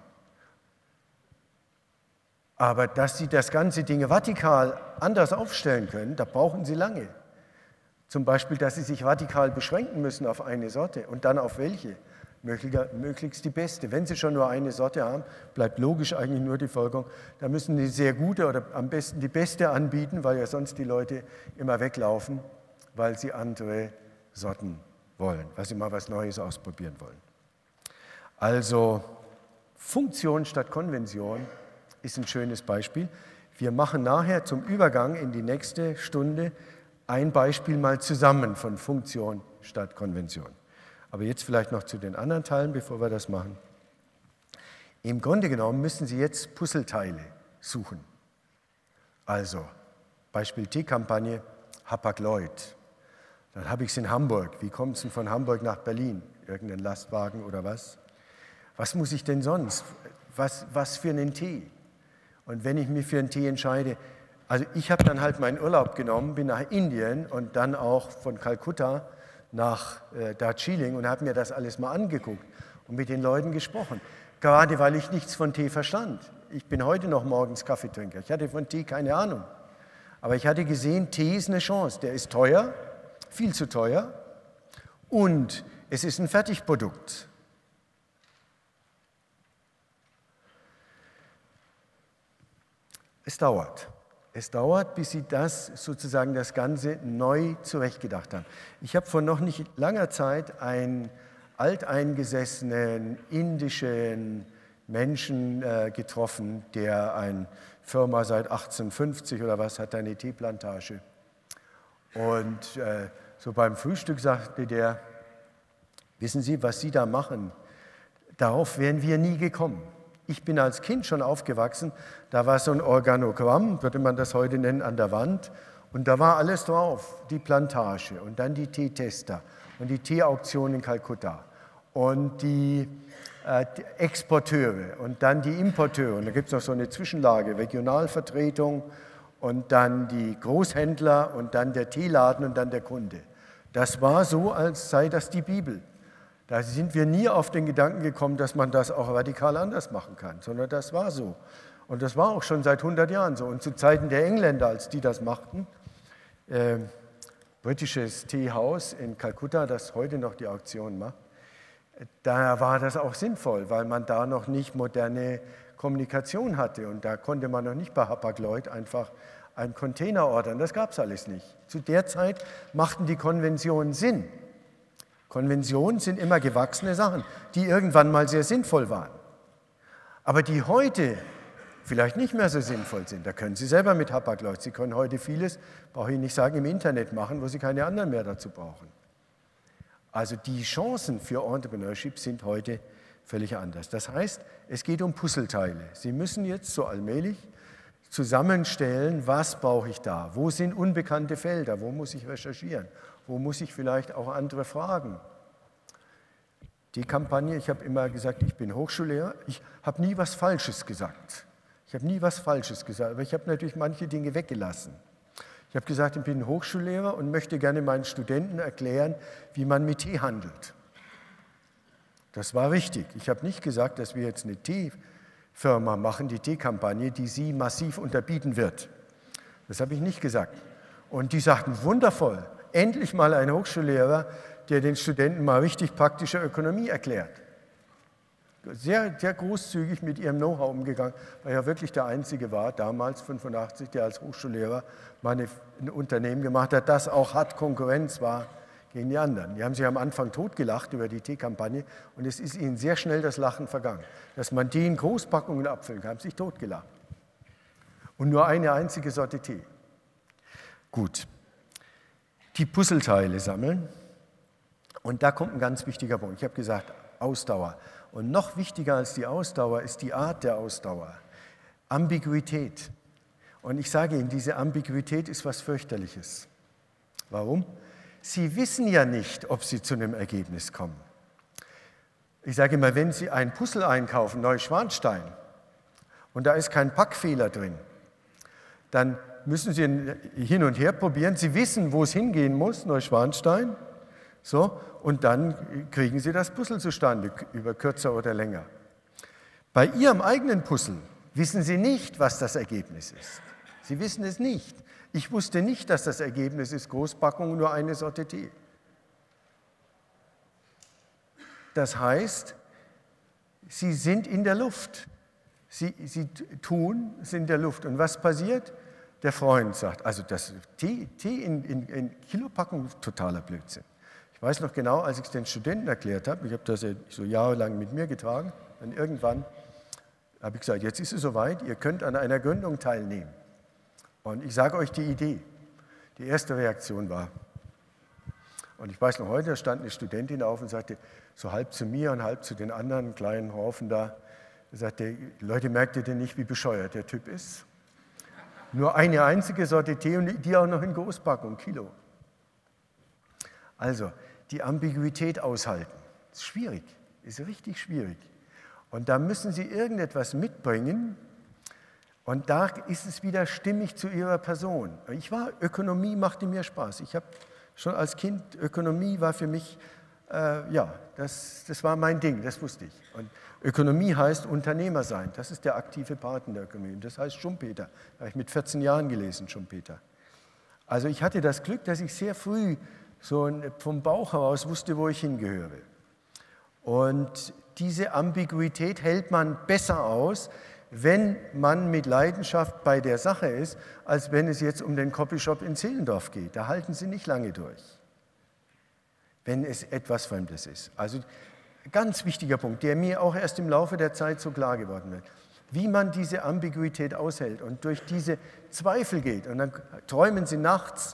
Aber dass Sie das ganze Ding radikal anders aufstellen können, da brauchen Sie lange. Zum Beispiel, dass Sie sich radikal beschränken müssen auf eine Sorte und dann auf welche. Möglichst die beste. Wenn Sie schon nur eine Sorte haben, bleibt logisch eigentlich nur die Folgerung, da müssen Sie sehr gute oder am besten die beste anbieten, weil ja sonst die Leute immer weglaufen, weil sie andere Sorten wollen, weil sie mal was Neues ausprobieren wollen. Also Funktion statt Konvention ist ein schönes Beispiel. Wir machen nachher zum Übergang in die nächste Stunde ein Beispiel mal zusammen von Funktion statt Konvention. Aber jetzt vielleicht noch zu den anderen Teilen, bevor wir das machen. Im Grunde genommen müssen Sie jetzt Puzzleteile suchen. Also, Beispiel Teekampagne, Hapag-Lloyd. Dann habe ich es in Hamburg. Wie kommt es denn von Hamburg nach Berlin? Irgendein Lastwagen oder was? Was muss ich denn sonst? Was für einen Tee? Und wenn ich mich für einen Tee entscheide, also ich habe dann halt meinen Urlaub genommen, bin nach Indien und dann auch von Kalkutta nach Darjeeling und habe mir das alles mal angeguckt und mit den Leuten gesprochen. Gerade weil ich nichts von Tee verstand. Ich bin heute noch morgens Kaffeetrinker. Ich hatte von Tee keine Ahnung. Aber ich hatte gesehen, Tee ist eine Chance. Der ist teuer, viel zu teuer und es ist ein Fertigprodukt. Es dauert. Es dauert, bis Sie das Ganze neu zurechtgedacht haben. Ich habe vor noch nicht langer Zeit einen alteingesessenen indischen Menschen getroffen, der eine Firma seit 1850 oder was hat, eine Teeplantage. Und so beim Frühstück sagte der, wissen Sie, was Sie da machen, darauf wären wir nie gekommen. Ich bin als Kind schon aufgewachsen, da war so ein Organogramm, würde man das heute nennen, an der Wand und da war alles drauf, die Plantage und dann die Teetester und die Teeauktion in Kalkutta und die Exporteure und dann die Importeure und da gibt es noch so eine Zwischenlage, Regionalvertretung und dann die Großhändler und dann der Teeladen und dann der Kunde. Das war so, als sei das die Bibel. Da sind wir nie auf den Gedanken gekommen, dass man das auch radikal anders machen kann, sondern das war so. Und das war auch schon seit 100 Jahren so. Und zu Zeiten der Engländer, als die das machten, britisches Teehaus in Kalkutta, das heute noch die Auktion macht, da war das auch sinnvoll, weil man da noch nicht moderne Kommunikation hatte. Und da konnte man noch nicht bei Hapag-Lloyd einfach einen Container ordern. Das gab es alles nicht. Zu der Zeit machten die Konventionen Sinn. Konventionen sind immer gewachsene Sachen, die irgendwann mal sehr sinnvoll waren. Aber die heute vielleicht nicht mehr so sinnvoll sind. Da können Sie selber mit Hapag-Lloyd. Sie können heute vieles, brauche ich nicht sagen, im Internet machen, wo Sie keine anderen mehr dazu brauchen. Also die Chancen für Entrepreneurship sind heute völlig anders. Das heißt, es geht um Puzzleteile. Sie müssen jetzt so allmählich zusammenstellen, was brauche ich da? Wo sind unbekannte Felder? Wo muss ich recherchieren? Wo muss ich vielleicht auch andere fragen? Die Kampagne, ich habe immer gesagt, ich bin Hochschullehrer. Ich habe nie was Falsches gesagt. Aber ich habe natürlich manche Dinge weggelassen. Ich habe gesagt, ich bin Hochschullehrer und möchte gerne meinen Studenten erklären, wie man mit Tee handelt. Das war richtig. Ich habe nicht gesagt, dass wir jetzt eine Teefirma machen, die Teekampagne, die Sie massiv unterbieten wird. Das habe ich nicht gesagt. Und die sagten, wundervoll, endlich mal ein Hochschullehrer, der den Studenten mal richtig praktische Ökonomie erklärt. Sehr, sehr großzügig mit ihrem Know-how umgegangen, weil er wirklich der Einzige war, damals 85, der als Hochschullehrer mal ein Unternehmen gemacht hat, das auch hart Konkurrenz war gegen die anderen. Die haben sich am Anfang totgelacht über die Teekampagne und es ist ihnen sehr schnell das Lachen vergangen. Dass man Tee in Großpackungen abfüllen kann, haben sich totgelacht. Und nur eine einzige Sorte Tee. Gut, die Puzzleteile sammeln und da kommt ein ganz wichtiger Punkt. Ich habe gesagt, Ausdauer. Und noch wichtiger als die Ausdauer ist die Art der Ausdauer. Ambiguität. Und ich sage Ihnen, diese Ambiguität ist was fürchterliches. Warum? Sie wissen ja nicht, ob Sie zu einem Ergebnis kommen. Ich sage immer, wenn Sie ein Puzzle einkaufen, Neuschwanstein, und da ist kein Packfehler drin, dann müssen Sie hin und her probieren. Sie wissen, wo es hingehen muss, Neuschwanstein, so, und dann kriegen Sie das Puzzle zustande, über kürzer oder länger. Bei Ihrem eigenen Puzzle wissen Sie nicht, was das Ergebnis ist. Sie wissen es nicht. Ich wusste nicht, dass das Ergebnis ist Großpackung nur eine Sorte Tee. Das heißt, Sie sind in der Luft. Sie tun, sind in der Luft. Und was passiert? Der Freund sagt, also das Tee in Kilopackung, totaler Blödsinn. Ich weiß noch genau, als ich es den Studenten erklärt habe, ich habe das ja so jahrelang mit mir getragen, und irgendwann habe ich gesagt, jetzt ist es soweit, ihr könnt an einer Gründung teilnehmen. Und ich sage euch die Idee. Die erste Reaktion war, und ich weiß noch heute, da stand eine Studentin auf und sagte, so halb zu mir und halb zu den anderen kleinen Haufen da, sagte, Leute, merkt ihr denn nicht, wie bescheuert der Typ ist? Nur eine einzige Sorte Tee und die auch noch in Großpackung, Kilo. Also, die Ambiguität aushalten, ist schwierig, ist richtig schwierig. Und da müssen Sie irgendetwas mitbringen und da ist es wieder stimmig zu Ihrer Person. Ökonomie machte mir Spaß. Ich habe schon als Kind, Ökonomie war für mich, das war mein Ding, das wusste ich. Und Ökonomie heißt Unternehmer sein, das ist der aktive Part in der Ökonomie. Und das heißt Schumpeter, da habe ich mit 14 Jahren gelesen, Schumpeter. Also ich hatte das Glück, dass ich sehr früh so vom Bauch heraus wusste, wo ich hingehöre. Und diese Ambiguität hält man besser aus, wenn man mit Leidenschaft bei der Sache ist, als wenn es jetzt um den Copyshop in Zehlendorf geht. Da halten Sie nicht lange durch, wenn es etwas Fremdes ist. Also ganz wichtiger Punkt, der mir auch erst im Laufe der Zeit so klar geworden wird, wie man diese Ambiguität aushält und durch diese Zweifel geht. Und dann träumen Sie nachts,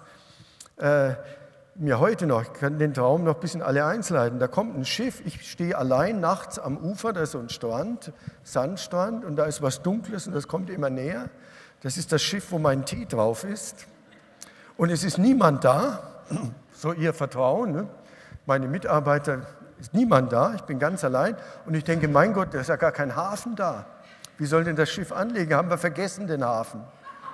mir heute noch, ich kann den Traum noch bis in alle Einzelheiten, da kommt ein Schiff, ich stehe allein nachts am Ufer, da ist so ein Strand, Sandstrand und da ist was Dunkles und das kommt immer näher. Das ist das Schiff, wo mein Tee drauf ist und es ist niemand da, so Ihr Vertrauen, ne? Meine Mitarbeiter, ist niemand da, ich bin ganz allein und ich denke, mein Gott, da ist ja gar kein Hafen da. Wie soll denn das Schiff anlegen? Haben wir vergessen, den Hafen?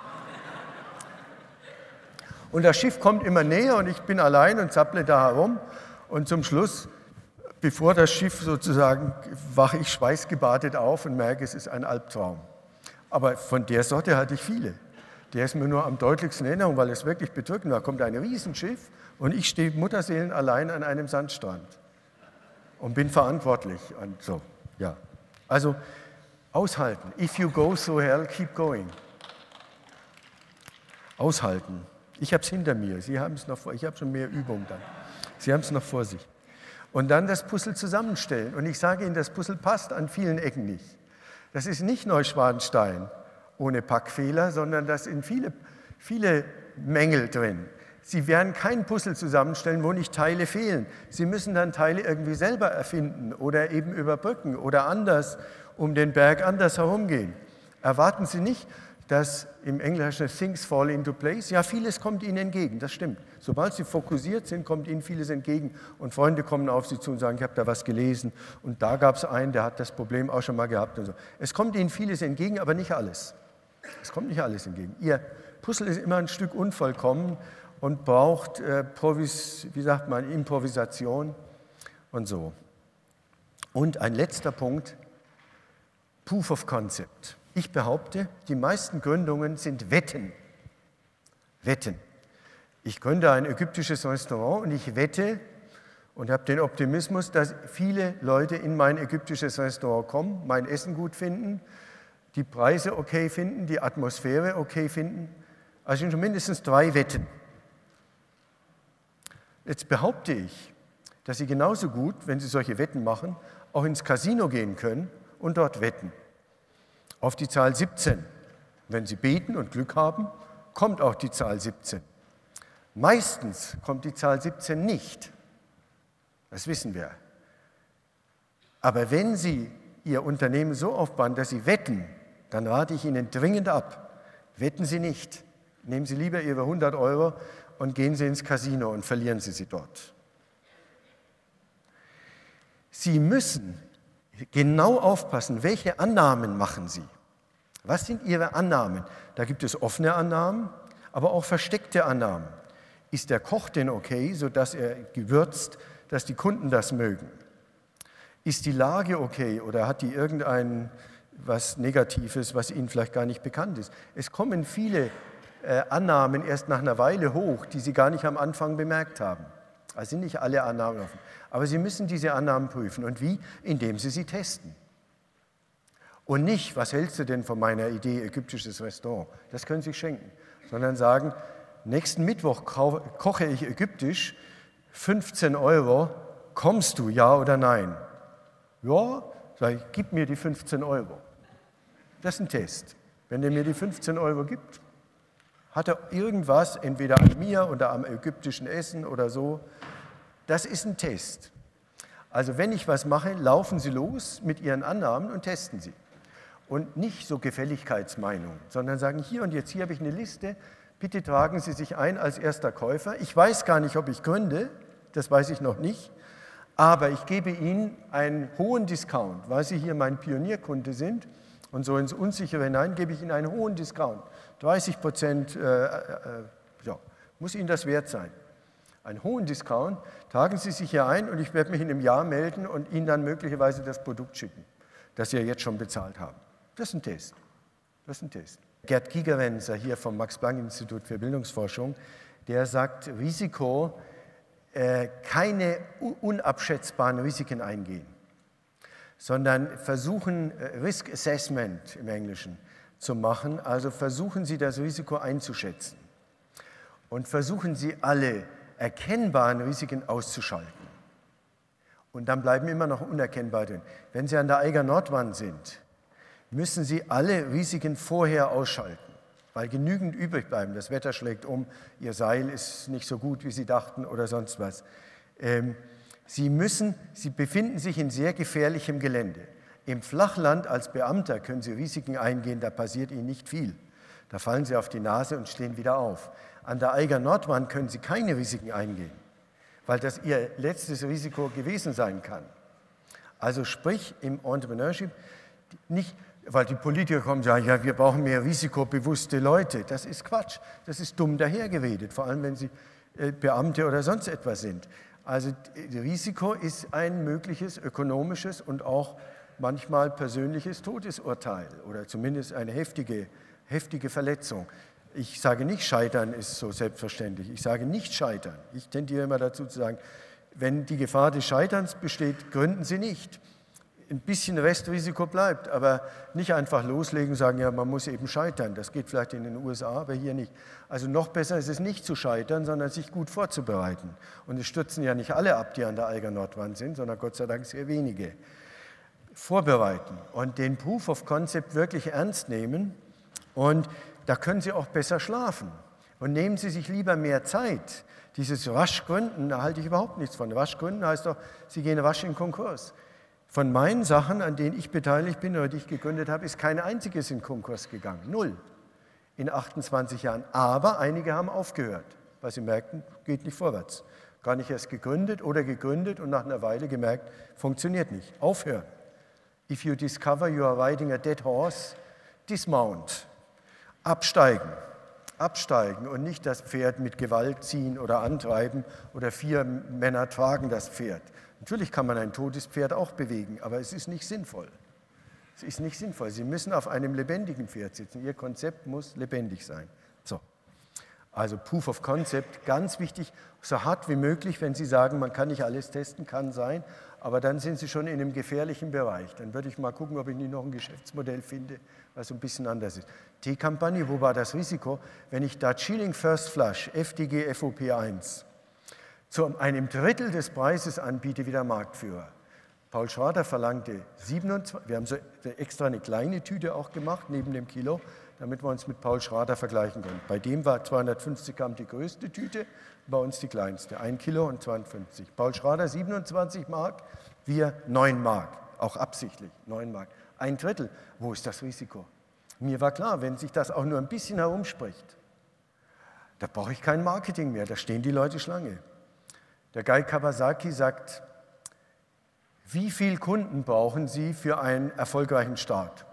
Und das Schiff kommt immer näher und ich bin allein und zapple da herum. Und zum Schluss, bevor das Schiff sozusagen, wache ich schweißgebadet auf und merke, es ist ein Albtraum. Aber von der Sorte hatte ich viele. Der ist mir nur am deutlichsten in Erinnerung, weil es wirklich bedrückend war. Da kommt ein Riesenschiff und ich stehe Mutterseelen allein an einem Sandstrand und bin verantwortlich. Und so, ja. Also aushalten. If you go through hell, keep going. Aushalten. Ich habe es hinter mir, Sie haben es noch vor, ich habe schon mehr Übung dann. Sie haben es noch vor sich. Und dann das Puzzle zusammenstellen. Und ich sage Ihnen, das Puzzle passt an vielen Ecken nicht. Das ist nicht Neuschwanstein ohne Packfehler, sondern da sind viele Mängel drin. Sie werden kein Puzzle zusammenstellen, wo nicht Teile fehlen. Sie müssen dann Teile irgendwie selber erfinden oder eben überbrücken oder anders um den Berg anders herumgehen. Erwarten Sie nicht, dass im Englischen things fall into place. Ja, vieles kommt Ihnen entgegen, das stimmt. Sobald Sie fokussiert sind, kommt Ihnen vieles entgegen und Freunde kommen auf Sie zu und sagen, ich habe da was gelesen und da gab es einen, der hat das Problem auch schon mal gehabt und so. Es kommt Ihnen vieles entgegen, aber nicht alles. Es kommt nicht alles entgegen. Ihr Puzzle ist immer ein Stück unvollkommen und braucht Improvisation und so. Und ein letzter Punkt, Proof of Concept. Ich behaupte, die meisten Gründungen sind Wetten. Wetten. Ich gründe ein ägyptisches Restaurant und ich wette und habe den Optimismus, dass viele Leute in mein ägyptisches Restaurant kommen, mein Essen gut finden, die Preise okay finden, die Atmosphäre okay finden. Also schon mindestens 3 Wetten. Jetzt behaupte ich, dass Sie genauso gut, wenn Sie solche Wetten machen, auch ins Casino gehen können und dort wetten. Auf die Zahl 17. Wenn Sie beten und Glück haben, kommt auch die Zahl 17. Meistens kommt die Zahl 17 nicht. Das wissen wir. Aber wenn Sie Ihr Unternehmen so aufbauen, dass Sie wetten, dann rate ich Ihnen dringend ab. Wetten Sie nicht. Nehmen Sie lieber Ihre 100 € und gehen Sie ins Casino und verlieren Sie sie dort. Sie müssen genau aufpassen, welche Annahmen machen Sie. Was sind Ihre Annahmen? Da gibt es offene Annahmen, aber auch versteckte Annahmen. Ist der Koch denn okay, sodass er gewürzt, dass die Kunden das mögen? Ist die Lage okay oder hat die irgendein was Negatives, was Ihnen vielleicht gar nicht bekannt ist? Es kommen viele Annahmen erst nach einer Weile hoch, die Sie gar nicht am Anfang bemerkt haben. Also sind nicht alle Annahmen offen. Aber Sie müssen diese Annahmen prüfen. Und wie? Indem Sie sie testen. Und nicht, was hältst du denn von meiner Idee, ägyptisches Restaurant? Das können Sie schenken. Sondern sagen, nächsten Mittwoch koche ich ägyptisch, 15 €, kommst du, ja oder nein? Ja, sage ich, gib mir die 15 €. Das ist ein Test. Wenn er mir die 15 € gibt, hat er irgendwas, entweder an mir oder am ägyptischen Essen oder so. Das ist ein Test. Also wenn ich was mache, laufen Sie los mit Ihren Annahmen und testen Sie. Und nicht so Gefälligkeitsmeinungen, sondern sagen, hier und jetzt, hier habe ich eine Liste, bitte tragen Sie sich ein als erster Käufer. Ich weiß gar nicht, ob ich gründe, das weiß ich noch nicht, aber ich gebe Ihnen einen hohen Discount, weil Sie hier mein Pionierkunde sind und so ins Unsichere hinein gebe ich Ihnen einen hohen Discount. 30%, ja, muss Ihnen das wert sein. Einen hohen Discount, tragen Sie sich hier ein und ich werde mich in einem Jahr melden und Ihnen dann möglicherweise das Produkt schicken, das Sie ja jetzt schon bezahlt haben. Das ist ein Test. Das ist ein Test. Gerd Gigerenzer hier vom Max-Planck-Institut für Bildungsforschung, der sagt, Risiko, keine unabschätzbaren Risiken eingehen, sondern versuchen, Risk Assessment im Englischen zu machen, also versuchen Sie das Risiko einzuschätzen und versuchen Sie alle erkennbaren Risiken auszuschalten. Und dann bleiben immer noch unerkennbare drin. Wenn Sie an der Eiger Nordwand sind, müssen Sie alle Risiken vorher ausschalten, weil genügend übrig bleiben. Das Wetter schlägt um, Ihr Seil ist nicht so gut, wie Sie dachten oder sonst was. Sie befinden sich in sehr gefährlichem Gelände. Im Flachland als Beamter können Sie Risiken eingehen, da passiert Ihnen nicht viel. Da fallen Sie auf die Nase und stehen wieder auf. An der Eiger Nordwand können Sie keine Risiken eingehen, weil das Ihr letztes Risiko gewesen sein kann. Also sprich im Entrepreneurship nicht, weil die Politiker kommen und sagen, ja, wir brauchen mehr risikobewusste Leute. Das ist Quatsch, das ist dumm dahergeredet, vor allem wenn Sie Beamte oder sonst etwas sind. Also Risiko ist ein mögliches ökonomisches und auch manchmal persönliches Todesurteil oder zumindest eine heftige Verletzung. Ich sage nicht, Scheitern ist so selbstverständlich. Ich sage nicht Scheitern. Ich tendiere immer dazu zu sagen, wenn die Gefahr des Scheiterns besteht, gründen Sie nicht. Ein bisschen Restrisiko bleibt, aber nicht einfach loslegen und sagen, ja, man muss eben scheitern. Das geht vielleicht in den USA, aber hier nicht. Also noch besser ist es nicht zu scheitern, sondern sich gut vorzubereiten. Und es stürzen ja nicht alle ab, die an der Eiger Nordwand sind, sondern Gott sei Dank sehr wenige. Vorbereiten und den Proof of Concept wirklich ernst nehmen und da können Sie auch besser schlafen. Und nehmen Sie sich lieber mehr Zeit. Dieses Raschgründen, da halte ich überhaupt nichts von. Raschgründen heißt doch, Sie gehen rasch in Konkurs. Von meinen Sachen, an denen ich beteiligt bin oder die ich gegründet habe, ist kein einziges in Konkurs gegangen. 0 in 28 Jahren. Aber einige haben aufgehört, weil sie merkten, geht nicht vorwärts. Gar nicht erst gegründet oder gegründet und nach einer Weile gemerkt, funktioniert nicht. Aufhören. If you discover you are riding a dead horse, dismount. Absteigen. Absteigen und nicht das Pferd mit Gewalt ziehen oder antreiben oder 4 Männer tragen das Pferd. Natürlich kann man ein totes Pferd auch bewegen, aber es ist nicht sinnvoll. Es ist nicht sinnvoll. Sie müssen auf einem lebendigen Pferd sitzen. Ihr Konzept muss lebendig sein. So. Also Proof of Concept, ganz wichtig, so hart wie möglich, wenn Sie sagen, man kann nicht alles testen, kann sein, aber dann sind Sie schon in einem gefährlichen Bereich. Dann würde ich mal gucken, ob ich nicht noch ein Geschäftsmodell finde, was so ein bisschen anders ist. Teekampagne, wo war das Risiko? Wenn ich da Chilling First Flush, FDG FOP1, zu einem Drittel des Preises anbiete wie der Marktführer. Paul Schrader verlangte 27, wir haben so extra eine kleine Tüte auch gemacht, neben dem Kilo, damit wir uns mit Paul Schrader vergleichen können. Bei dem war 250 Gramm die größte Tüte, bei uns die kleinste, 1 Kilo und 52. Paul Schrader 27 Mark, wir 9 Mark, auch absichtlich 9 Mark. Ein Drittel, wo ist das Risiko? Mir war klar, wenn sich das auch nur ein bisschen herumspricht, da brauche ich kein Marketing mehr, da stehen die Leute Schlange. Der Guy Kawasaki sagt, wie viele Kunden brauchen Sie für einen erfolgreichen Start?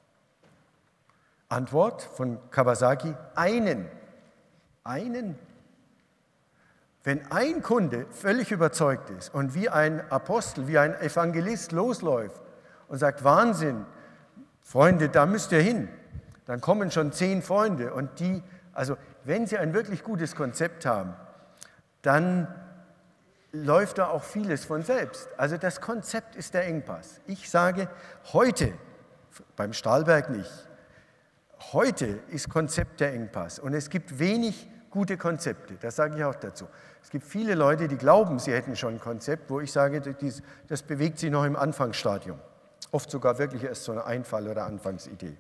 Antwort von Kawasaki, einen. Einen. Wenn ein Kunde völlig überzeugt ist und wie ein Apostel, wie ein Evangelist losläuft und sagt, Wahnsinn, Freunde, da müsst ihr hin, dann kommen schon 10 Freunde und die, also wenn Sie ein wirklich gutes Konzept haben, dann läuft da auch vieles von selbst. Also das Konzept ist der Engpass. Ich sage heute, beim Stahlberg nicht, heute ist Konzept der Engpass und es gibt wenig gute Konzepte, das sage ich auch dazu. Es gibt viele Leute, die glauben, sie hätten schon ein Konzept, wo ich sage, das bewegt sich noch im Anfangsstadium. Oft sogar wirklich erst so eine Einfall- oder Anfangsidee.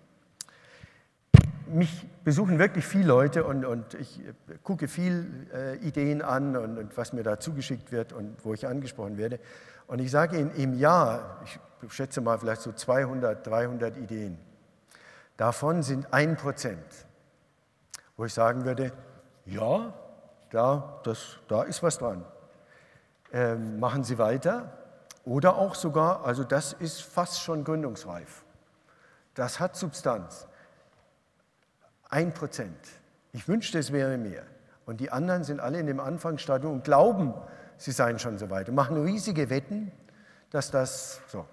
Mich besuchen wirklich viele Leute und ich gucke viel Ideen an und was mir da zugeschickt wird und wo ich angesprochen werde. Und ich sage Ihnen, im Jahr, ich schätze mal vielleicht so 200, 300 Ideen, davon sind 1%, wo ich sagen würde, ja, da ist was dran. Machen Sie weiter oder auch sogar, also das ist fast schon gründungsreif. Das hat Substanz. 1%. Ich wünschte, es wäre mehr. Und die anderen sind alle in dem Anfangsstadium und glauben, sie seien schon so weit und machen riesige Wetten, dass das so.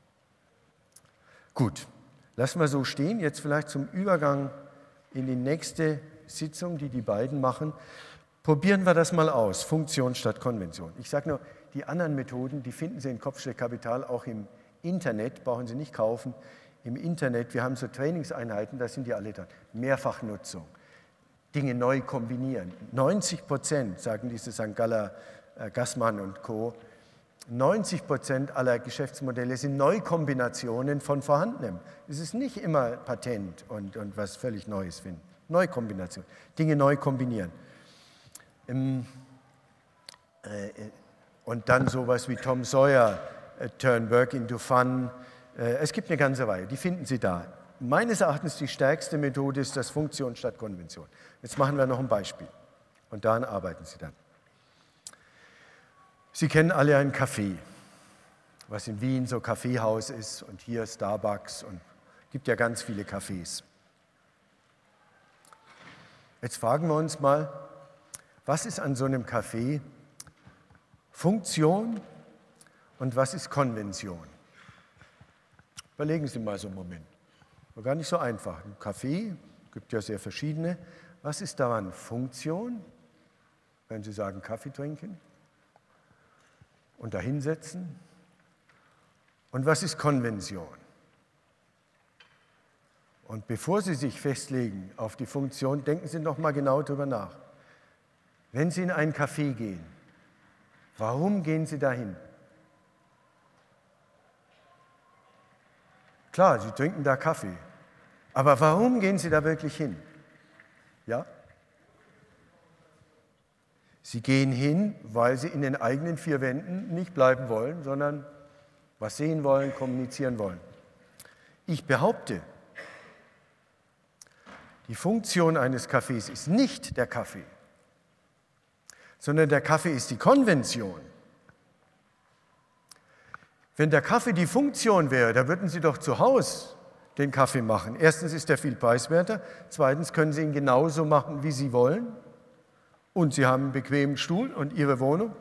Gut, lassen wir so stehen. Jetzt vielleicht zum Übergang in die nächste Sitzung, die beiden machen. Probieren wir das mal aus, Funktion statt Konvention. Ich sage nur, die anderen Methoden, die finden Sie in Kopfsteinkapital auch im Internet, brauchen Sie nicht kaufen. Im Internet, wir haben so Trainingseinheiten, da sind die alle dran. Mehrfachnutzung, Dinge neu kombinieren. 90%, sagen diese St. Galler, Gassmann und Co., 90% aller Geschäftsmodelle sind Neukombinationen von Vorhandenem. Es ist nicht immer Patent und was völlig Neues finden. Neukombination, Dinge neu kombinieren. Und dann sowas wie Tom Sawyer, Turn Work into Fun. Es gibt eine ganze Reihe, die finden Sie da. Meines Erachtens die stärkste Methode ist das Funktion statt Konvention. Jetzt machen wir noch ein Beispiel und daran arbeiten Sie dann. Sie kennen alle ein Café, was in Wien so Kaffeehaus ist und hier Starbucks und es gibt ja ganz viele Cafés. Jetzt fragen wir uns mal, was ist an so einem Café Funktion und was ist Konvention? Überlegen Sie mal so einen Moment. War gar nicht so einfach. Ein Café, gibt ja sehr verschiedene. Was ist daran Funktion? Wenn Sie sagen, Kaffee trinken und da hinsetzen. Und was ist Konvention? Und bevor Sie sich festlegen auf die Funktion, denken Sie noch mal genau darüber nach. Wenn Sie in ein Café gehen, warum gehen Sie dahin? Klar, Sie trinken da Kaffee. Aber warum gehen Sie da wirklich hin? Ja? Sie gehen hin, weil Sie in den eigenen vier Wänden nicht bleiben wollen, sondern was sehen wollen, kommunizieren wollen. Ich behaupte, die Funktion eines Cafés ist nicht der Kaffee, sondern der Kaffee ist die Konvention. Wenn der Kaffee die Funktion wäre, da würden Sie doch zu Hause den Kaffee machen. Erstens ist er viel preiswerter, zweitens können Sie ihn genauso machen, wie Sie wollen und Sie haben einen bequemen Stuhl und Ihre Wohnung.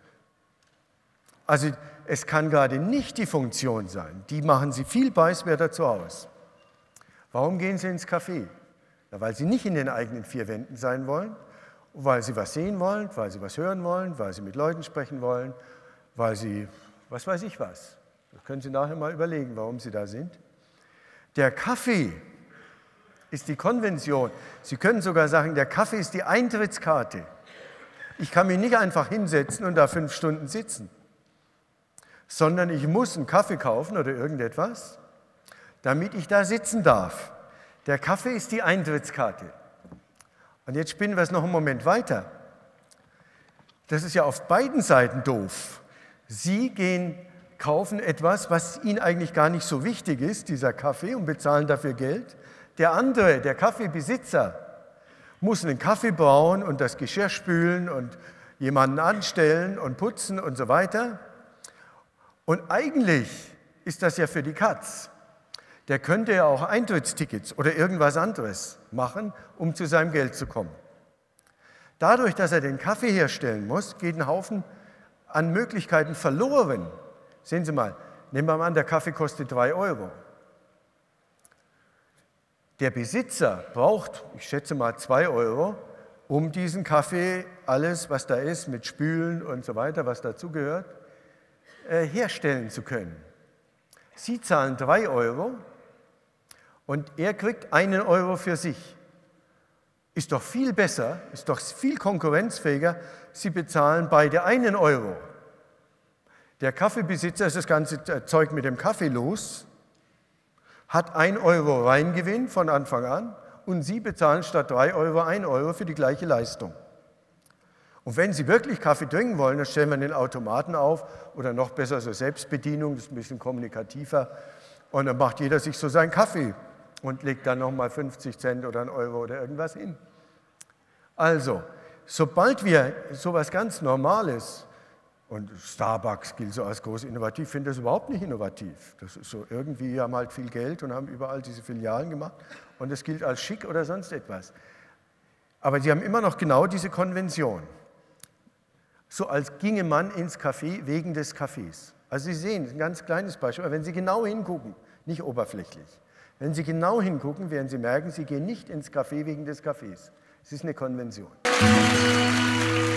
Also es kann gerade nicht die Funktion sein, die machen Sie viel preiswerter zu Hause. Warum gehen Sie ins Café? Ja, weil Sie nicht in den eigenen vier Wänden sein wollen, weil Sie was sehen wollen, weil Sie was hören wollen, weil Sie mit Leuten sprechen wollen, weil Sie, was weiß ich was. Das können Sie nachher mal überlegen, warum Sie da sind. Der Kaffee ist die Konvention. Sie können sogar sagen, der Kaffee ist die Eintrittskarte. Ich kann mich nicht einfach hinsetzen und da 5 Stunden sitzen, sondern ich muss einen Kaffee kaufen oder irgendetwas, damit ich da sitzen darf. Der Kaffee ist die Eintrittskarte. Und jetzt spinnen wir es noch einen Moment weiter. Das ist ja auf beiden Seiten doof. Sie kaufen etwas, was Ihnen eigentlich gar nicht so wichtig ist, dieser Kaffee, und bezahlen dafür Geld. Der andere, der Kaffeebesitzer, muss einen Kaffee brauen und das Geschirr spülen und jemanden anstellen und putzen und so weiter. Und eigentlich ist das ja für die Katz. Der könnte ja auch Eintrittstickets oder irgendwas anderes machen, um zu seinem Geld zu kommen. Dadurch, dass er den Kaffee herstellen muss, geht ein Haufen an Möglichkeiten verloren. Sehen Sie mal, nehmen wir mal an, der Kaffee kostet 3 Euro. Der Besitzer braucht, ich schätze mal 2 Euro, um diesen Kaffee, alles was da ist, mit Spülen und so weiter, was dazugehört, herstellen zu können. Sie zahlen 3 Euro und er kriegt 1 Euro für sich. Ist doch viel besser, ist doch viel konkurrenzfähiger, Sie bezahlen beide 1 Euro. Der Kaffeebesitzer ist das ganze Zeug mit dem Kaffee los, hat 1 Euro Reingewinn von Anfang an und Sie bezahlen statt 3 Euro 1 Euro für die gleiche Leistung. Und wenn Sie wirklich Kaffee trinken wollen, dann stellen wir den Automaten auf oder noch besser so Selbstbedienung, das ist ein bisschen kommunikativer, und dann macht jeder sich so seinen Kaffee und legt dann nochmal 50 Cent oder 1 Euro oder irgendwas hin. Also, sobald wir sowas ganz Normales, und Starbucks gilt so als groß innovativ, ich finde das überhaupt nicht innovativ. Das ist so, irgendwie haben halt viel Geld und haben überall diese Filialen gemacht und das gilt als schick oder sonst etwas. Aber sie haben immer noch genau diese Konvention. So als ginge man ins Café wegen des Kaffees. Also Sie sehen, ein ganz kleines Beispiel, aber wenn Sie genau hingucken, nicht oberflächlich, wenn Sie genau hingucken, werden Sie merken, Sie gehen nicht ins Café wegen des Kaffees. Es ist eine Konvention.